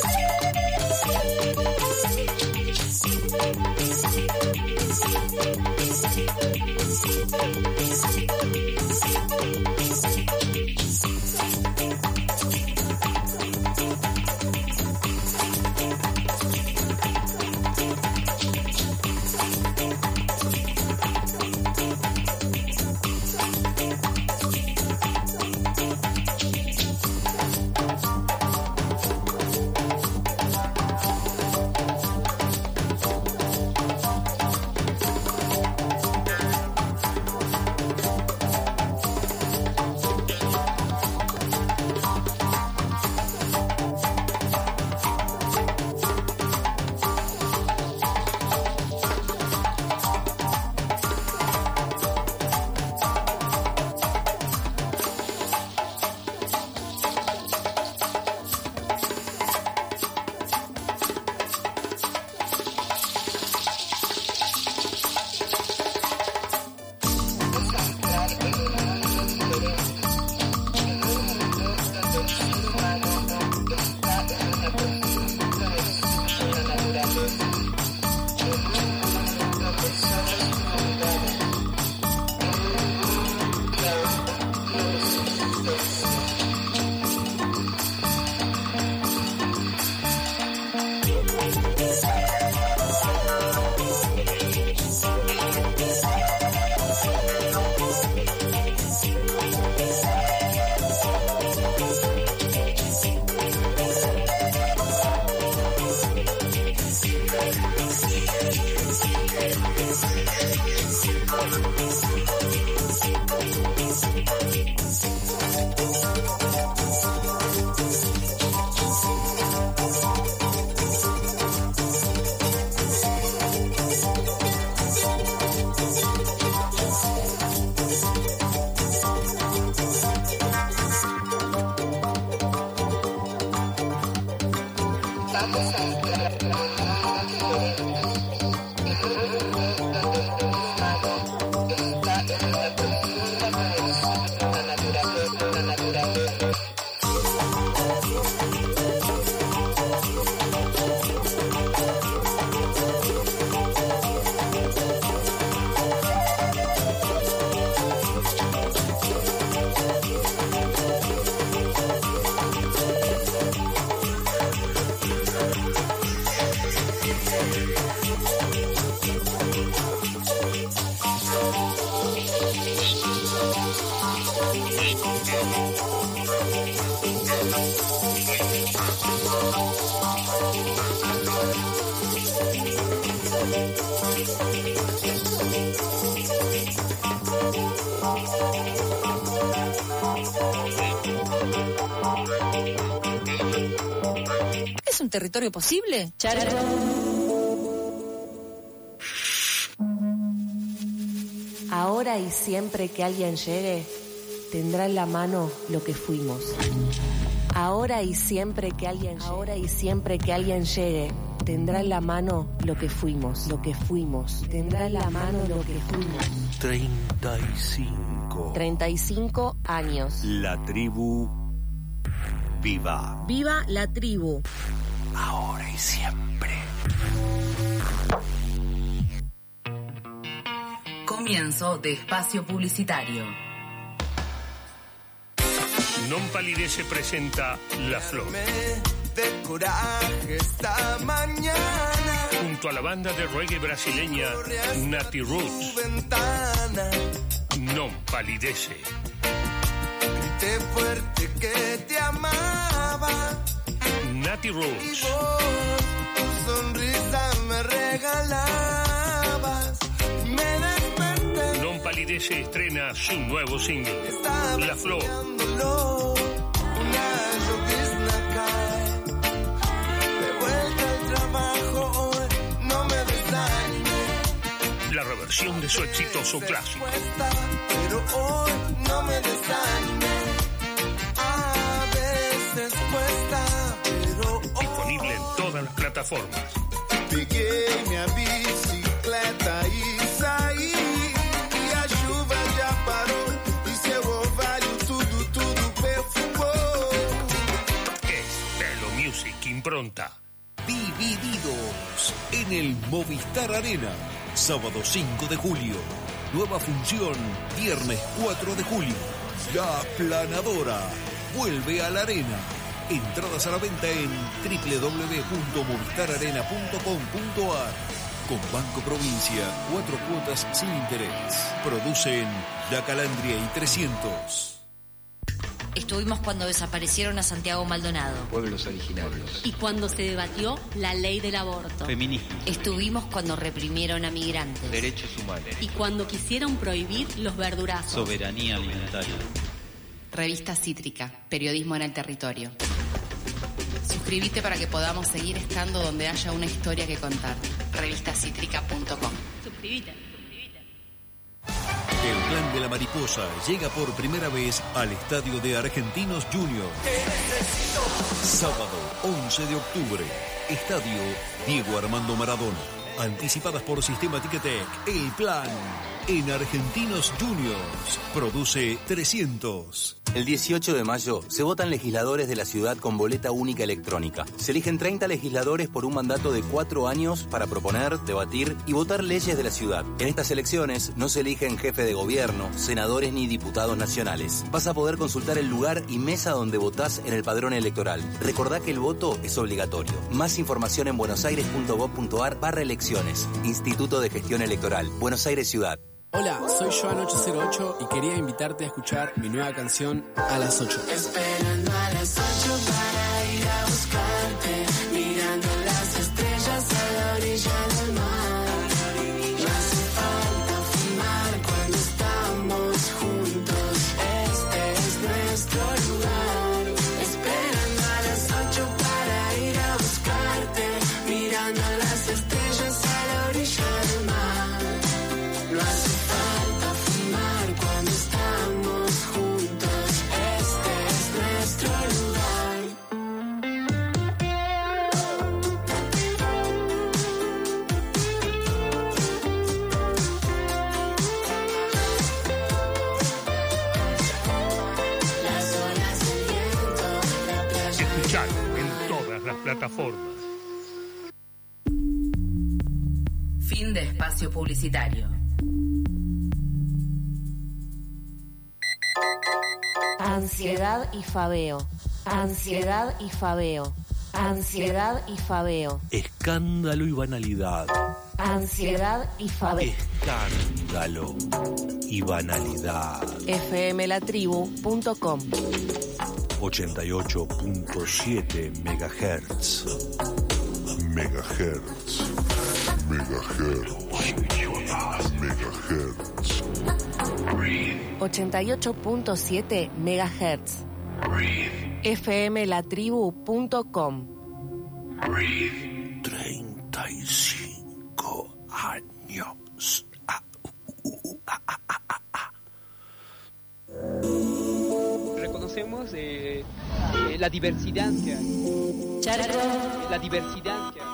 ¿Es un territorio posible? Ahora y siempre que alguien llegue, tendrá en la mano lo que fuimos. Ahora y siempre que alguien llegue, tendrá en la mano lo que fuimos, tendrá en la mano lo que fuimos. 35 años. La tribu viva. ¡Viva la tribu! Ahora y siempre. Comienzo de espacio publicitario. Non Palidece presenta La Flor. De coraje esta mañana. Junto a la banda de reggae brasileña Nati Roots. Non Palidece. Grité fuerte que te amaba. Nati Roots. Y vos, tu sonrisa me regalabas. Me desperté. Non Palidece estrena su nuevo single, La Flor. Una llovizna cae. De vuelta al trabajo hoy, no me desanimé. La reversión de su exitoso clásico. Pero hoy no me desanimé. A veces cuesta, pero hoy... Disponible en todas las plataformas. Peguei minha bicicleta e saí. E a chuva já parou. E seu orvalho tudo perfumou. Estelo Music impronta. Divididos en el Movistar Arena. Sábado 5 de julio. Nueva función, viernes 4 de julio. La Aplanadora vuelve a la arena. Entradas a la venta en www.movistararena.com.ar. Con Banco Provincia, 4 cuotas sin interés. Producen La Calandria y 300. Estuvimos cuando desaparecieron a Santiago Maldonado. Pueblos originarios. Y cuando se debatió la ley del aborto. Feminismo. Estuvimos cuando reprimieron a migrantes. Derechos humanos. Y cuando quisieron prohibir los verdurazos. Soberanía alimentaria. Revista Cítrica, periodismo en el territorio. Suscríbete para que podamos seguir estando donde haya una historia que contar. Revistacítrica.com. Suscríbete. El Clan de la Mariposa llega por primera vez al estadio de Argentinos Juniors. Sábado 11 de octubre. Estadio Diego Armando Maradona. Anticipadas por Sistema Ticketek. El Plan en Argentinos Juniors. Produce 300. El 18 de mayo se votan legisladores de la ciudad con boleta única electrónica. Se eligen 30 legisladores por un mandato de 4 años para proponer, debatir y votar leyes de la ciudad. En estas elecciones no se eligen jefe de gobierno, senadores ni diputados nacionales. Vas a poder consultar el lugar y mesa donde votás en el padrón electoral. Recordá que el voto es obligatorio. Más información en buenosaires.gov.ar/elecciones. Instituto de Gestión Electoral. Buenos Aires Ciudad. Hola, soy Joan808 y quería invitarte a escuchar mi nueva canción A las 8. Esperando a las 8 para ir a buscarte, mirando las estrellas a la orilla del mar. No hace falta fumar cuando estamos juntos, este es nuestro lugar. Esperando a las 8 para ir a buscarte, mirando las estrellas a la orilla del mar. No hace falta fumar cuando estamos juntos, este es nuestro lugar. Las olas, el viento, la playa. Escuchalo en todas las plataformas. Fin de espacio publicitario. Ansiedad y fabeo. Ansiedad y fabeo. Ansiedad y fabeo. Escándalo y banalidad. Ansiedad y fabeo. Escándalo y banalidad. fmlatribu.com 88.7 MHz. Megahertz. Megahertz. Megahertz. 88.7 MHz. fmlatribu.com 35 años. Reconocemos la diversidad que hay. La diversidad que hay.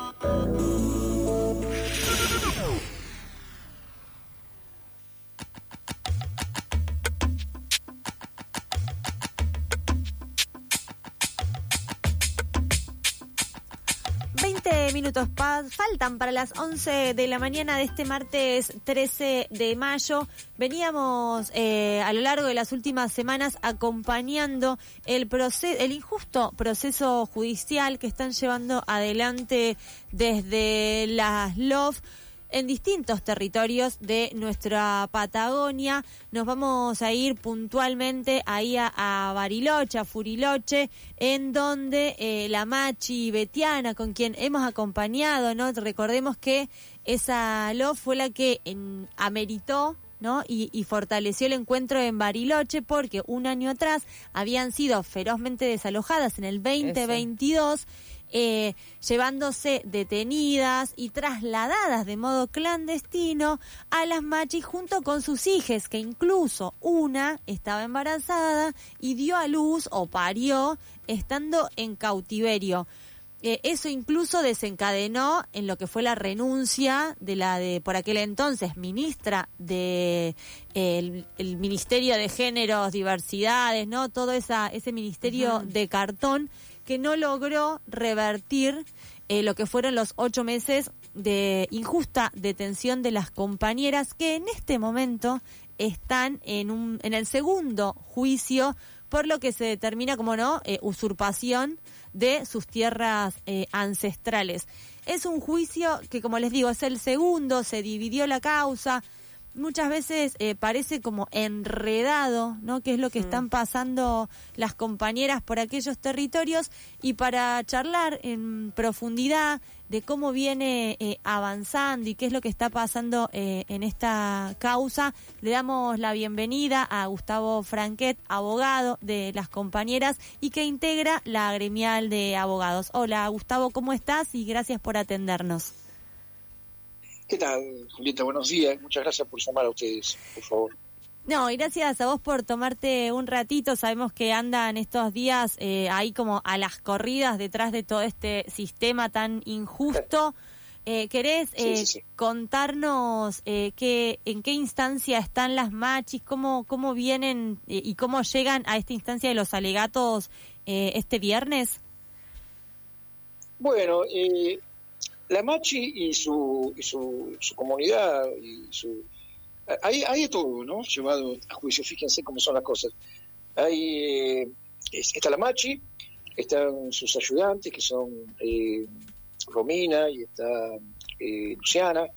20 minutos faltan para las 11 de la mañana de este martes 13 de mayo. Veníamos a lo largo de las últimas semanas acompañando el injusto proceso judicial que están llevando adelante desde las LOF en distintos territorios de nuestra Patagonia. Nos vamos a ir puntualmente ahí a Bariloche, a Furiloche, en donde la Machi Betiana, con quien hemos acompañado, ¿no? Recordemos que esa LOF fue la que ameritó, ¿no? Y fortaleció el encuentro en Bariloche, porque un año atrás habían sido ferozmente desalojadas en el 2022. Llevándose detenidas y trasladadas de modo clandestino a las machis junto con sus hijas, que incluso una estaba embarazada y dio a luz o parió estando en cautiverio. Eso incluso desencadenó en lo que fue la renuncia de por aquel entonces ministra de el Ministerio de Géneros, Diversidades, ¿no? Todo ese ministerio de cartón, que no logró revertir lo que fueron los 8 meses de injusta detención de las compañeras que en este momento están en el segundo juicio por lo que se determina como usurpación de sus tierras ancestrales. Es un juicio que, como les digo, es el segundo, se dividió la causa. Muchas veces parece como enredado, ¿no? Qué es lo que están pasando las compañeras por aquellos territorios, y para charlar en profundidad de cómo viene avanzando y qué es lo que está pasando en esta causa, le damos la bienvenida a Gustavo Franquet, abogado de las compañeras y que integra la gremial de abogados. Hola Gustavo, ¿cómo estás? Y gracias por atendernos. ¿Qué tal, Julieta? Buenos días. Muchas gracias por llamar a ustedes, por favor. No, y gracias a vos por tomarte un ratito. Sabemos que andan estos días ahí como a las corridas detrás de todo este sistema tan injusto. ¿Querés contarnos en qué instancia están las machis, cómo vienen y cómo llegan a esta instancia de los alegatos este viernes? Bueno, la Machi y su comunidad, hay de todo, ¿no? Llevado a juicio, fíjense cómo son las cosas. Está la Machi, están sus ayudantes, que son Romina, y está Luciana,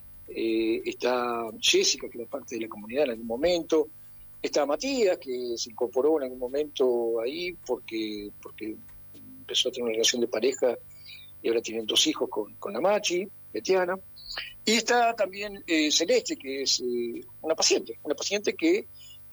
está Jessica, que era parte de la comunidad en algún momento, está Matías, que se incorporó en algún momento ahí porque empezó a tener una relación de pareja y ahora tienen 2 hijos con la Machi, Betiana. Y está también Celeste, que es una paciente que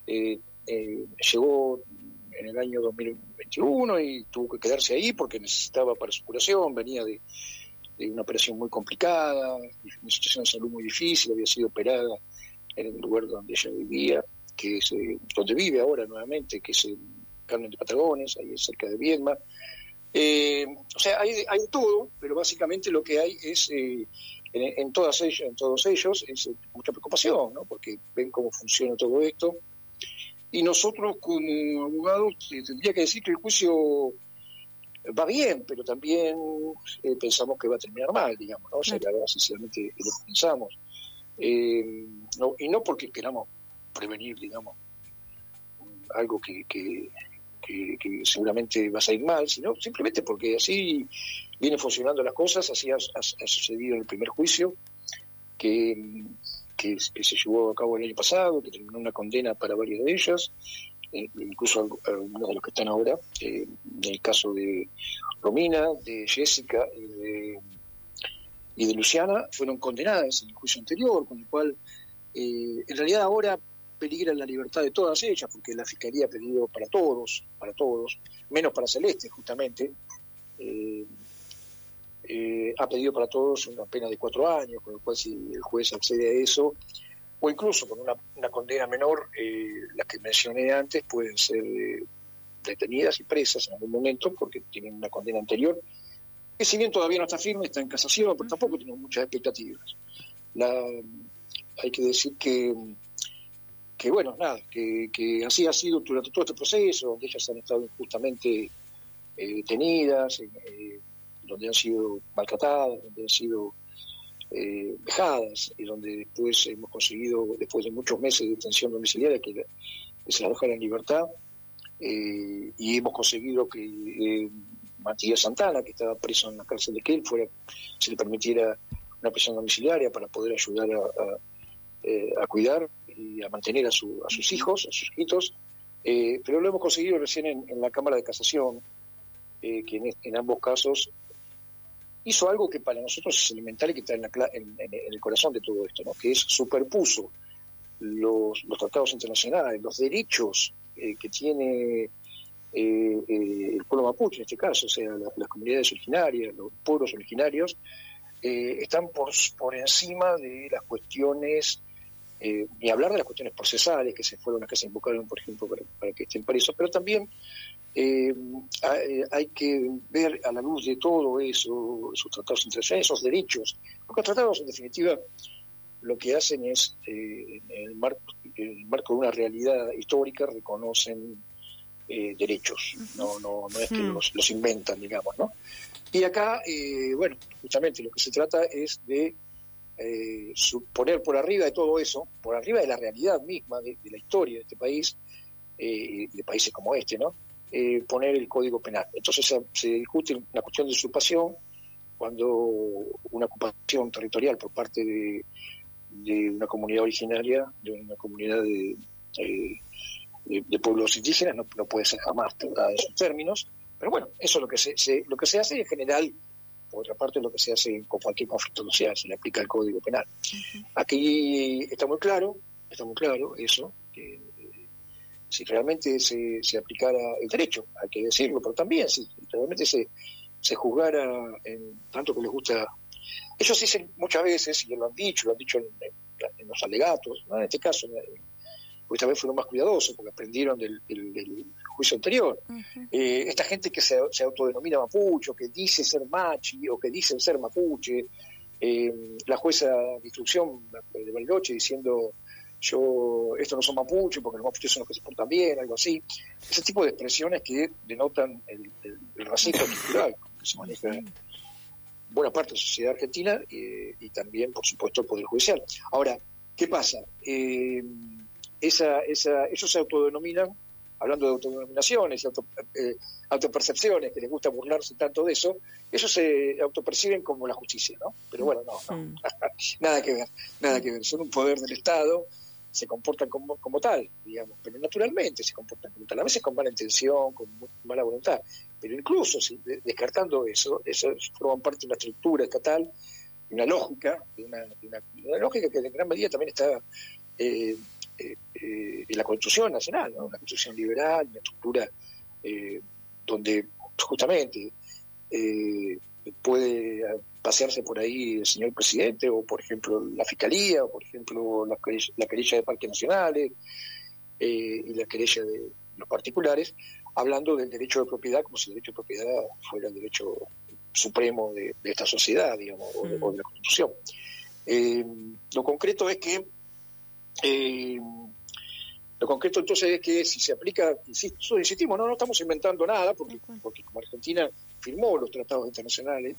llegó en el año 2021 y tuvo que quedarse ahí porque necesitaba para su curación, venía de una operación muy complicada, una situación de salud muy difícil, había sido operada en el lugar donde ella vivía, que es donde vive ahora nuevamente, que es en Carmen de Patagones, ahí cerca de Viedma. O sea, hay todo, pero básicamente lo que hay es en todos ellos es mucha preocupación, ¿no? Porque ven cómo funciona todo esto, y nosotros como abogados tendría que decir que el juicio va bien, pero también pensamos que va a terminar mal, digamos, ¿no? O sea, la verdad, sinceramente lo pensamos, y no porque queramos prevenir, digamos, algo que seguramente va a salir mal, sino simplemente porque así vienen funcionando las cosas. Así ha sucedido en el primer juicio que se llevó a cabo el año pasado, que terminó una condena para varios de ellas, incluso algunos de los que están ahora, en el caso de Romina, de Jessica y de Luciana, fueron condenadas en el juicio anterior, con lo cual en realidad ahora peligra la libertad de todas ellas, porque la Fiscalía ha pedido para todos, menos para Celeste, justamente, ha pedido para todos una pena de 4 años, con lo cual si el juez accede a eso, o incluso con una condena menor, las que mencioné antes pueden ser detenidas y presas en algún momento, porque tienen una condena anterior, que si bien todavía no está firme, está en casación, pero tampoco tenemos muchas expectativas. Hay que decir que bueno, nada, que así ha sido durante todo este proceso, donde ellas han estado injustamente detenidas, donde han sido maltratadas, donde han sido vejadas, y donde después hemos conseguido, después de muchos meses de detención domiciliaria, que se las dejaran en libertad, y hemos conseguido que Matías Santana, que estaba preso en la cárcel de Kiel, se le permitiera una prisión domiciliaria para poder ayudar a cuidar y a mantener a sus hijos, a sus hijitos, pero lo hemos conseguido recién en la Cámara de Casación, que en ambos casos hizo algo que para nosotros es elemental y que está en el corazón de todo esto, ¿no? Que es superpuso los tratados internacionales, los derechos que tiene el pueblo mapuche en este caso, o sea, las comunidades originarias, los pueblos originarios, están por encima de las cuestiones, ni hablar de las cuestiones procesales que se invocaron, por ejemplo, para que estén presos, pero también hay que ver a la luz de todo eso, esos tratados internacionales, esos derechos, porque los tratados en definitiva lo que hacen es, en el marco de una realidad histórica, reconocen derechos, no es que los inventan, digamos, ¿no? Y acá, bueno, justamente lo que se trata es de poner por arriba de todo eso, por arriba de la realidad misma, de la historia de este país, de países como este, ¿no? Poner el Código Penal. Entonces se discute la cuestión de usurpación cuando una ocupación territorial por parte de una comunidad originaria, de una comunidad de pueblos indígenas, no puede ser jamás tratada en esos términos. Pero bueno, eso es lo que se hace en general. Por otra parte, lo que se hace con cualquier conflicto social, se le aplica el Código Penal. Aquí está muy claro eso, que si realmente se aplicara el derecho, hay que decirlo, pero también si realmente se juzgara en tanto que les gusta. Ellos dicen muchas veces, y lo han dicho en los alegatos, ¿no? En este caso, esta vez fueron más cuidadosos porque aprendieron del juicio anterior. Esta gente que se autodenomina mapuche, o que dice ser machi, o que dicen ser mapuche, la jueza de instrucción de Bariloche diciendo estos no son mapuches porque los mapuches son los que se portan bien, algo así. Ese tipo de expresiones que denotan el racismo cultural que se maneja en buena parte de la sociedad argentina y también, por supuesto, el Poder Judicial. Ahora, ¿qué pasa? Ellos se autodenominan, hablando de autodenominaciones, autopercepciones, que les gusta burlarse tanto de eso, ellos se autoperciben como la justicia, ¿no? Pero bueno, no. Nada que ver. Son un poder del Estado, se comportan como tal, digamos, pero naturalmente se comportan como tal, a veces con mala intención, con mala voluntad, pero incluso descartando eso forman parte de una estructura estatal, de una lógica, de una lógica que en gran medida también está en la Constitución Nacional, ¿no? Una Constitución liberal, una estructura donde justamente puede pasearse por ahí el señor presidente, o por ejemplo la Fiscalía, o por ejemplo la querella de parques nacionales y la querella de los particulares, hablando del derecho de propiedad como si el derecho de propiedad fuera el derecho supremo de esta sociedad, digamos, o de la Constitución. Lo concreto es que entonces es que si se aplica, insistimos, no estamos inventando nada, porque como Argentina firmó los tratados internacionales,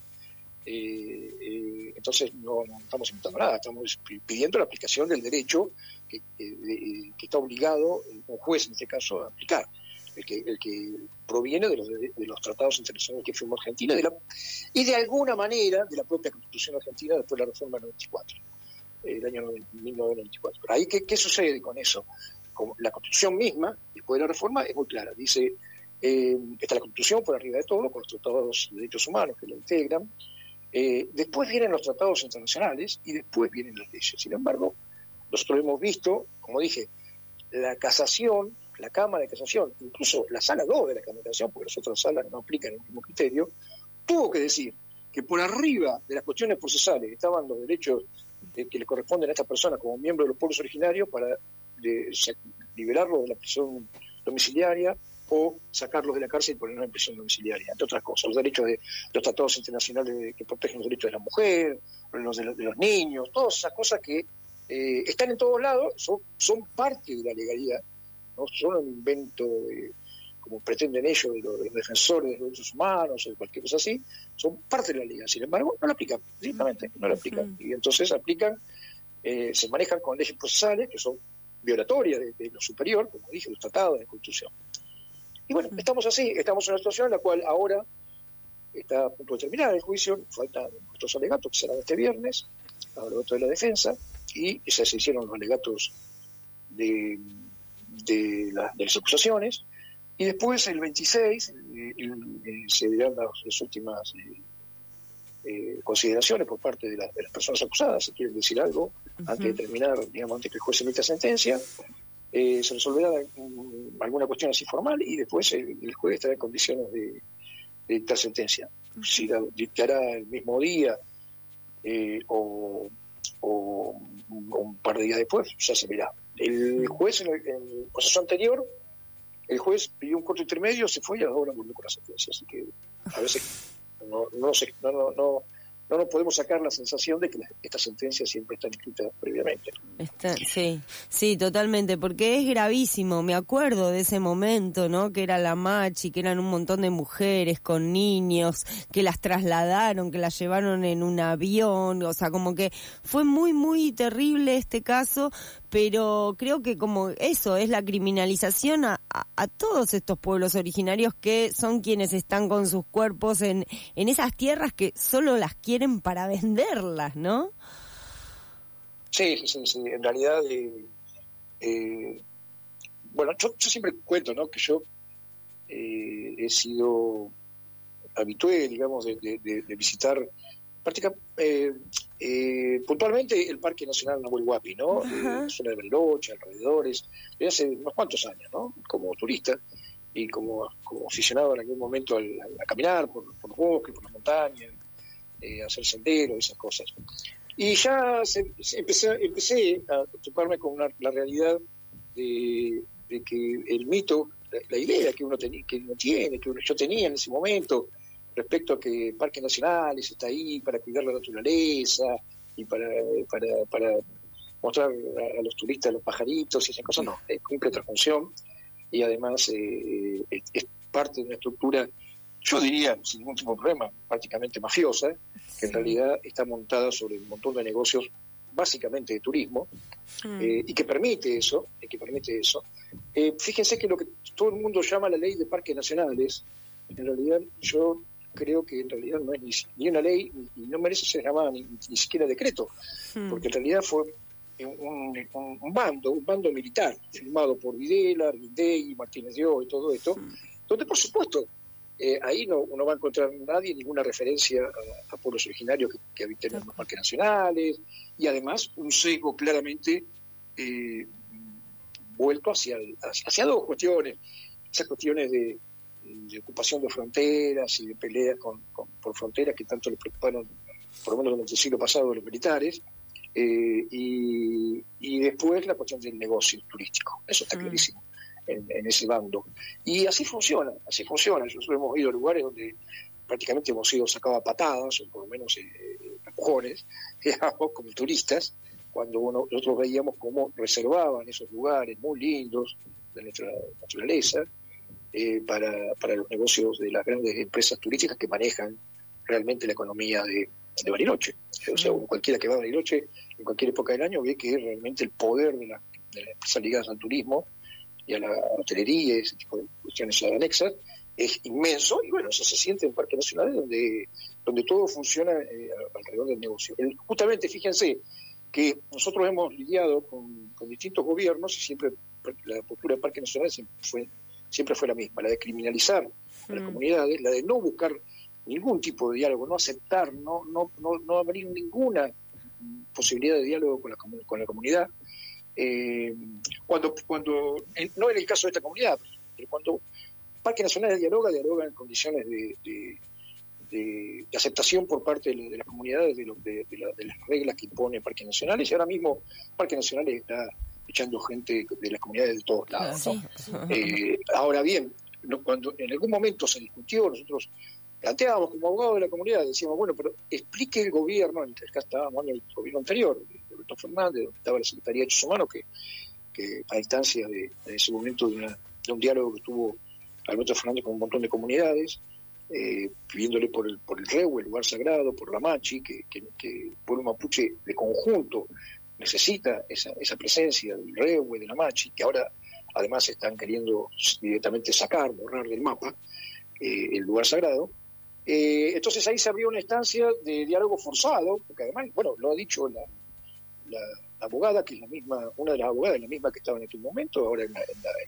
entonces no estamos inventando nada, estamos pidiendo la aplicación del derecho que está obligado un juez en este caso a aplicar, el que proviene de los tratados internacionales que firmó Argentina y de alguna manera de la propia Constitución argentina después de la reforma del 94, el año 1994. Pero ahí, ¿qué sucede con eso? Como la Constitución misma, después de la reforma, es muy clara. Dice, está la Constitución por arriba de todo, con los tratados de derechos humanos que la integran. Después vienen los tratados internacionales y después vienen las leyes. Sin embargo, nosotros hemos visto, como dije, la casación, la Cámara de Casación, incluso la Sala 2 de la Cámara de Casación, porque las otras salas no aplican el mismo criterio, tuvo que decir que por arriba de las cuestiones procesales estaban los derechos que le corresponden a estas personas como miembros de los pueblos originarios para liberarlos de la prisión domiciliaria o sacarlos de la cárcel y ponerlos en prisión domiciliaria, entre otras cosas. Los derechos de los tratados internacionales que protegen los derechos de la mujer, los de los niños, todas esas cosas que están en todos lados, son parte de la legalidad, no son un invento como pretenden ellos, de los defensores de los derechos humanos o de cualquier cosa así, son parte de la legalidad. Sin embargo, no la aplican, directamente, no la aplican. Y entonces aplican, se manejan con leyes procesales que son violatorias de lo superior, como dije, los tratados de la Constitución. Y bueno, estamos así, estamos en una situación en la cual ahora está a punto de terminar el juicio, faltan nuestros alegatos que serán este viernes, alegatos de la defensa, y se hicieron los alegatos de las acusaciones, y después el 26 se dirán las últimas consideraciones por parte de las personas acusadas. Si quieren decir algo antes de terminar, digamos, antes que el juez emita sentencia, se resolverá alguna cuestión así formal y después el juez estará en condiciones de dictar sentencia. Si la dictará el mismo día o un par de días después, ya se verá. El juez, en el proceso anterior, el juez pidió un corto intermedio, se fue y ahora volvió con la sentencia. Así que a veces no no nos podemos sacar la sensación de que estas sentencias siempre están escritas previamente. Sí, totalmente, porque es gravísimo. Me acuerdo de ese momento, ¿no? Que era la Machi, que eran un montón de mujeres con niños, que las trasladaron, que las llevaron en un avión, o sea, como que fue muy, muy terrible este caso, pero creo que como eso es la criminalización a todos estos pueblos originarios que son quienes están con sus cuerpos en esas tierras que solo las quieren para venderlas, ¿no? Sí, en realidad, bueno, yo siempre cuento, ¿no? Que yo he sido habitué, digamos, de visitar puntualmente el Parque Nacional Nahuel Huapi, ¿no? La zona de Bariloche, alrededores, desde hace unos cuantos años, ¿no? Como turista y como aficionado en algún momento a caminar por los bosques, por las montañas, a hacer senderos, esas cosas. Y ya empecé a toparme con la realidad de que el mito, la idea que uno tiene, que yo tenía en ese momento, respecto a que Parques Nacionales está ahí para cuidar la naturaleza y para mostrar a los turistas los pajaritos y esas cosas, no, cumple otra función y además es parte de una estructura, yo diría, sin ningún tipo de problema, prácticamente mafiosa, que en realidad está montada sobre un montón de negocios básicamente de turismo, y que permite eso. Fíjense que lo que todo el mundo llama la ley de parques nacionales, en realidad yo creo que en realidad no es ni una ley y no merece ser llamada ni siquiera decreto, porque en realidad fue un bando militar firmado por Videla, Arguindegui, Martínez Dios y todo esto, donde por supuesto ahí no va a encontrar nadie ninguna referencia a pueblos originarios que habiten en los parques nacionales, y además un sesgo claramente vuelto hacia dos cuestiones, esas cuestiones de ocupación de fronteras y de peleas por fronteras que tanto les preocuparon, por lo menos durante el siglo pasado, a los militares, y después la cuestión del negocio turístico, eso está clarísimo en ese bando. Y así funciona. Nosotros hemos ido a lugares donde prácticamente hemos sido sacados a patadas, o por lo menos empujones, digamos, como turistas, cuando nosotros veíamos cómo reservaban esos lugares muy lindos de nuestra naturaleza, para los negocios de las grandes empresas turísticas que manejan realmente la economía de Bariloche. O sea, cualquiera que va a Bariloche en cualquier época del año ve que realmente el poder de las empresas ligadas al turismo y a la hotelería y ese tipo de cuestiones anexas es inmenso, y bueno, eso se siente en parques nacionales donde todo funciona alrededor del negocio. Justamente, fíjense que nosotros hemos lidiado con distintos gobiernos y siempre la postura de parques nacionales siempre fue la misma, la de criminalizar a las comunidades, la de no buscar ningún tipo de diálogo, no aceptar, no abrir ninguna posibilidad de diálogo con la comunidad. Cuando no en el caso de esta comunidad, pero cuando Parques Nacionales dialoga en condiciones de aceptación por parte de las comunidades de las reglas que impone Parques Nacionales, y ahora mismo Parques Nacionales está echando gente de las comunidades de todos lados, ¿no? Ahora bien, cuando en algún momento se discutió, nosotros planteábamos como abogados de la comunidad, decíamos, bueno, pero explique el gobierno, en este caso estábamos en el gobierno anterior, de Alberto Fernández, donde estaba la Secretaría de Derechos Humanos, que a instancia de ese momento de un diálogo que tuvo Alberto Fernández con un montón de comunidades, pidiéndole por el Rehue, el lugar sagrado, por la Machi, que el pueblo mapuche de conjunto necesita esa presencia del Rehue, de la Machi, que ahora además están queriendo directamente borrar del mapa el lugar sagrado. Entonces ahí se abrió una instancia de diálogo forzado, porque además, bueno, lo ha dicho la abogada, que es la misma, una de las abogadas, la misma que estaba en aquel momento, ahora en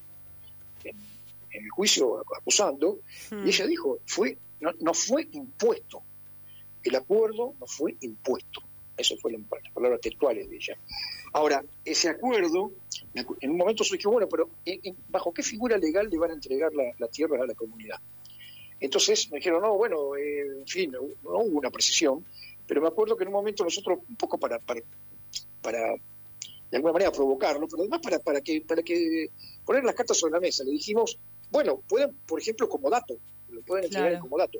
el juicio acusando, y ella dijo, no fue impuesto, el acuerdo no fue impuesto, eso fue las palabras textuales de ella. Ahora, ese acuerdo, en un momento surgió, bueno, pero ¿bajo qué figura legal le van a entregar la tierra a la comunidad? Entonces me dijeron, no, bueno, en fin, no hubo una precisión, pero me acuerdo que en un momento nosotros, un poco para de alguna manera provocarlo, pero además para que poner las cartas sobre la mesa, le dijimos, bueno, pueden, por ejemplo, como dato, lo pueden entregar como dato.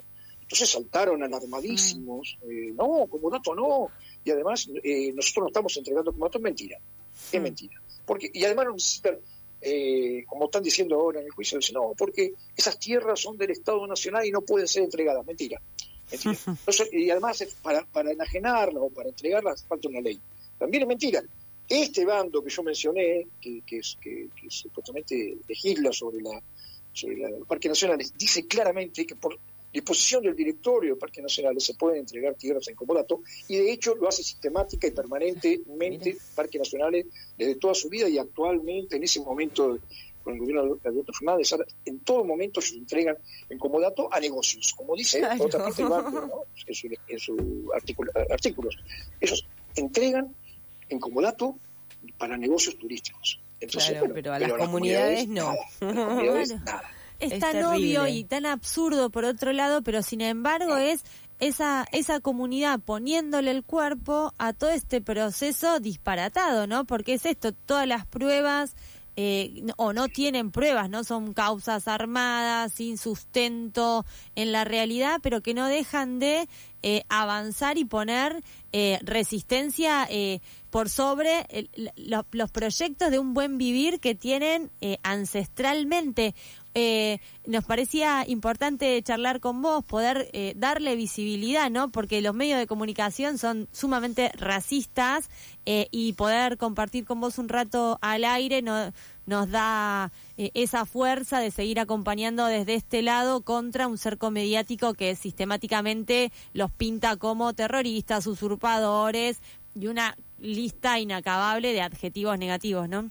Entonces saltaron alarmadísimos, no, comodato no, y además nosotros no estamos entregando comodato, es mentira, porque, y además no necesitan, como están diciendo ahora en el juicio, dicen, no, porque esas tierras son del Estado Nacional y no pueden ser entregadas, mentira. Entonces, y además para enajenarlas o para entregarlas falta una ley, también es mentira. Este bando que yo mencioné, que supuestamente legisla sobre los parques nacionales, dice claramente que por disposición del directorio de parques nacionales se pueden entregar tierras en comodato, y de hecho lo hace sistemática y permanentemente parques nacionales desde toda su vida, y actualmente en ese momento con el gobierno de Alberto Fernández, en todo momento se entregan en comodato a negocios, como dice otra parte del banco, ¿no? en sus artículos. Ellos entregan en comodato para negocios turísticos. Entonces, claro, pero a las comunidades no. Nada. Es tan obvio y tan absurdo por otro lado, pero sin embargo es esa comunidad poniéndole el cuerpo a todo este proceso disparatado, ¿no? Porque es esto, todas las pruebas o no tienen pruebas, no son causas armadas, sin sustento en la realidad, pero que no dejan de avanzar y poner resistencia por sobre los proyectos de un buen vivir que tienen ancestralmente. Nos parecía importante charlar con vos, poder darle visibilidad, ¿no? Porque los medios de comunicación son sumamente racistas y poder compartir con vos un rato al aire nos da esa fuerza de seguir acompañando desde este lado contra un cerco mediático que sistemáticamente los pinta como terroristas, usurpadores y una lista inacabable de adjetivos negativos, ¿no?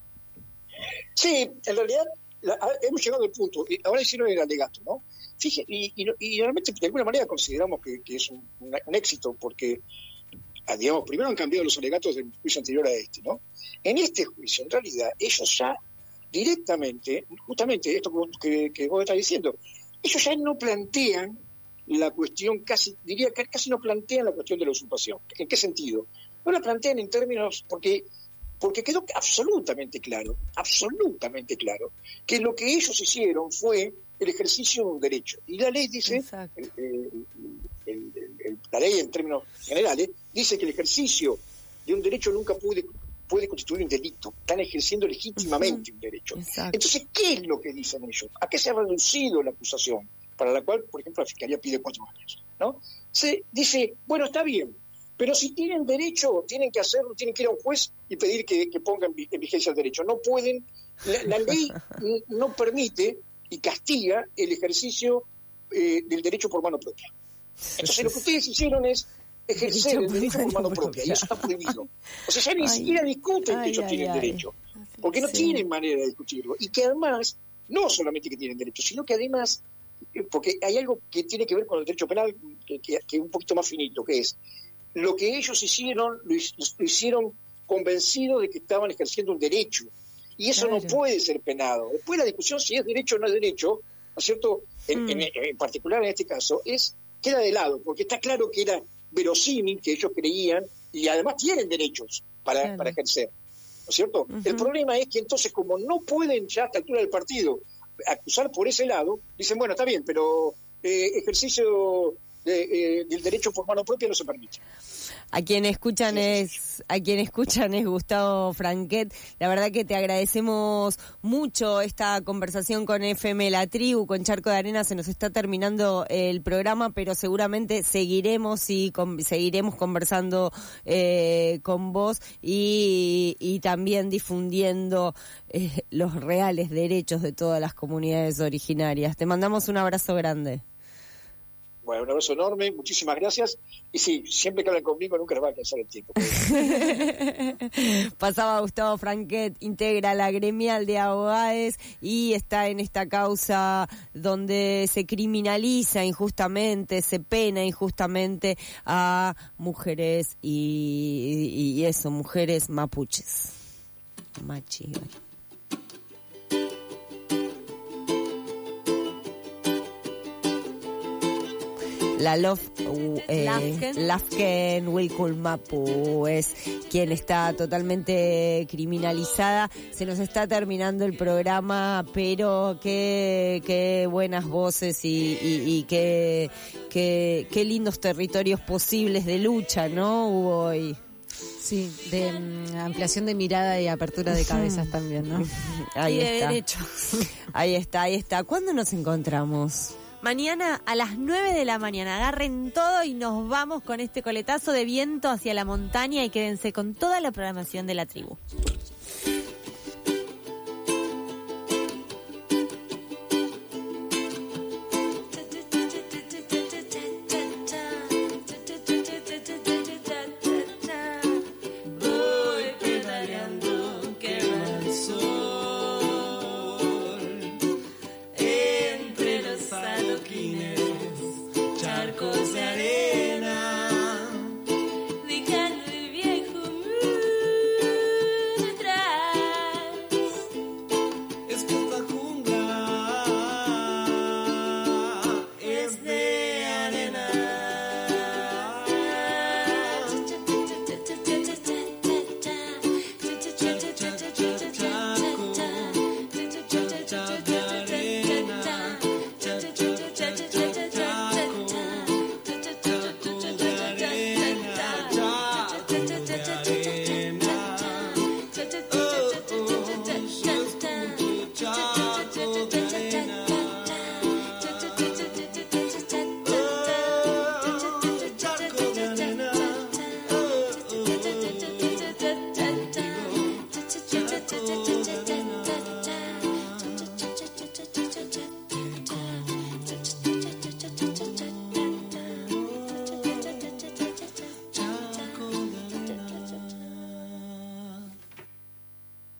Sí, en realidad hemos llegado al punto, ahora hicieron el alegato, ¿no? Fíjate, y realmente de alguna manera consideramos que es un éxito, porque, digamos, primero han cambiado los alegatos del juicio anterior a este, ¿no? En este juicio, en realidad, ellos ya directamente, justamente esto que vos estás diciendo, ellos ya no plantean la cuestión, diría que casi no plantean la cuestión de la usurpación. ¿En qué sentido? No la plantean en términos, porque quedó absolutamente claro, que lo que ellos hicieron fue el ejercicio de un derecho. Y la ley dice, la ley en términos generales, dice que el ejercicio de un derecho nunca puede constituir un delito. Están ejerciendo legítimamente un derecho. Exacto. Entonces, ¿qué es lo que dicen ellos? ¿A qué se ha reducido la acusación? Para la cual, por ejemplo, la Fiscalía pide 4 años, ¿no? Se dice, bueno, está bien, pero si tienen derecho, tienen que hacerlo, tienen que ir a un juez y pedir que pongan en vigencia el derecho. No pueden, la ley no permite y castiga el ejercicio del derecho por mano propia. Entonces lo que ustedes hicieron es ejercer el derecho por mano propia, y eso está prohibido. O sea, ya ni siquiera discuten que ellos tienen derecho, porque no tienen manera de discutirlo. Y que además, no solamente que tienen derecho, sino que además, porque hay algo que tiene que ver con el derecho penal que es un poquito más finito, que es lo que ellos hicieron, lo hicieron convencidos de que estaban ejerciendo un derecho, y eso no puede ser penado. Después la discusión si es derecho o no es derecho, ¿no es cierto? En particular en este caso, queda de lado, porque está claro que era verosímil que ellos creían, y además tienen derechos para ejercer, ¿no es cierto? El problema es que entonces, como no pueden ya a esta altura del partido acusar por ese lado, dicen, bueno, está bien, pero ejercicio del derecho por mano propia no se permite. A quien escuchan es Gustavo Franquet. La verdad que te agradecemos mucho esta conversación con FM La Tribu, con Charco de Arena. Se nos está terminando el programa, pero seguramente seguiremos conversando con vos y también difundiendo los reales derechos de todas las comunidades originarias. Te mandamos un abrazo grande. Bueno, un abrazo enorme, muchísimas gracias. Y sí, siempre que hablan conmigo nunca les va a alcanzar el tiempo. Pasaba Gustavo Franquet, integra la gremial de abogados y está en esta causa donde se criminaliza injustamente, se pena injustamente a mujeres y eso, mujeres mapuches. Machi. La Lafken Wilculmapu es quien está totalmente criminalizada. Se nos está terminando el programa, pero qué buenas voces y qué lindos territorios posibles de lucha, ¿no? Hubo hoy. Sí, de ampliación de mirada y apertura de cabezas también, ¿no? Ahí y de está. derechos. Ahí está. ¿Cuándo nos encontramos? Mañana a las 9 de la mañana. Agarren todo y nos vamos con este coletazo de viento hacia la montaña y quédense con toda la programación de la tribu.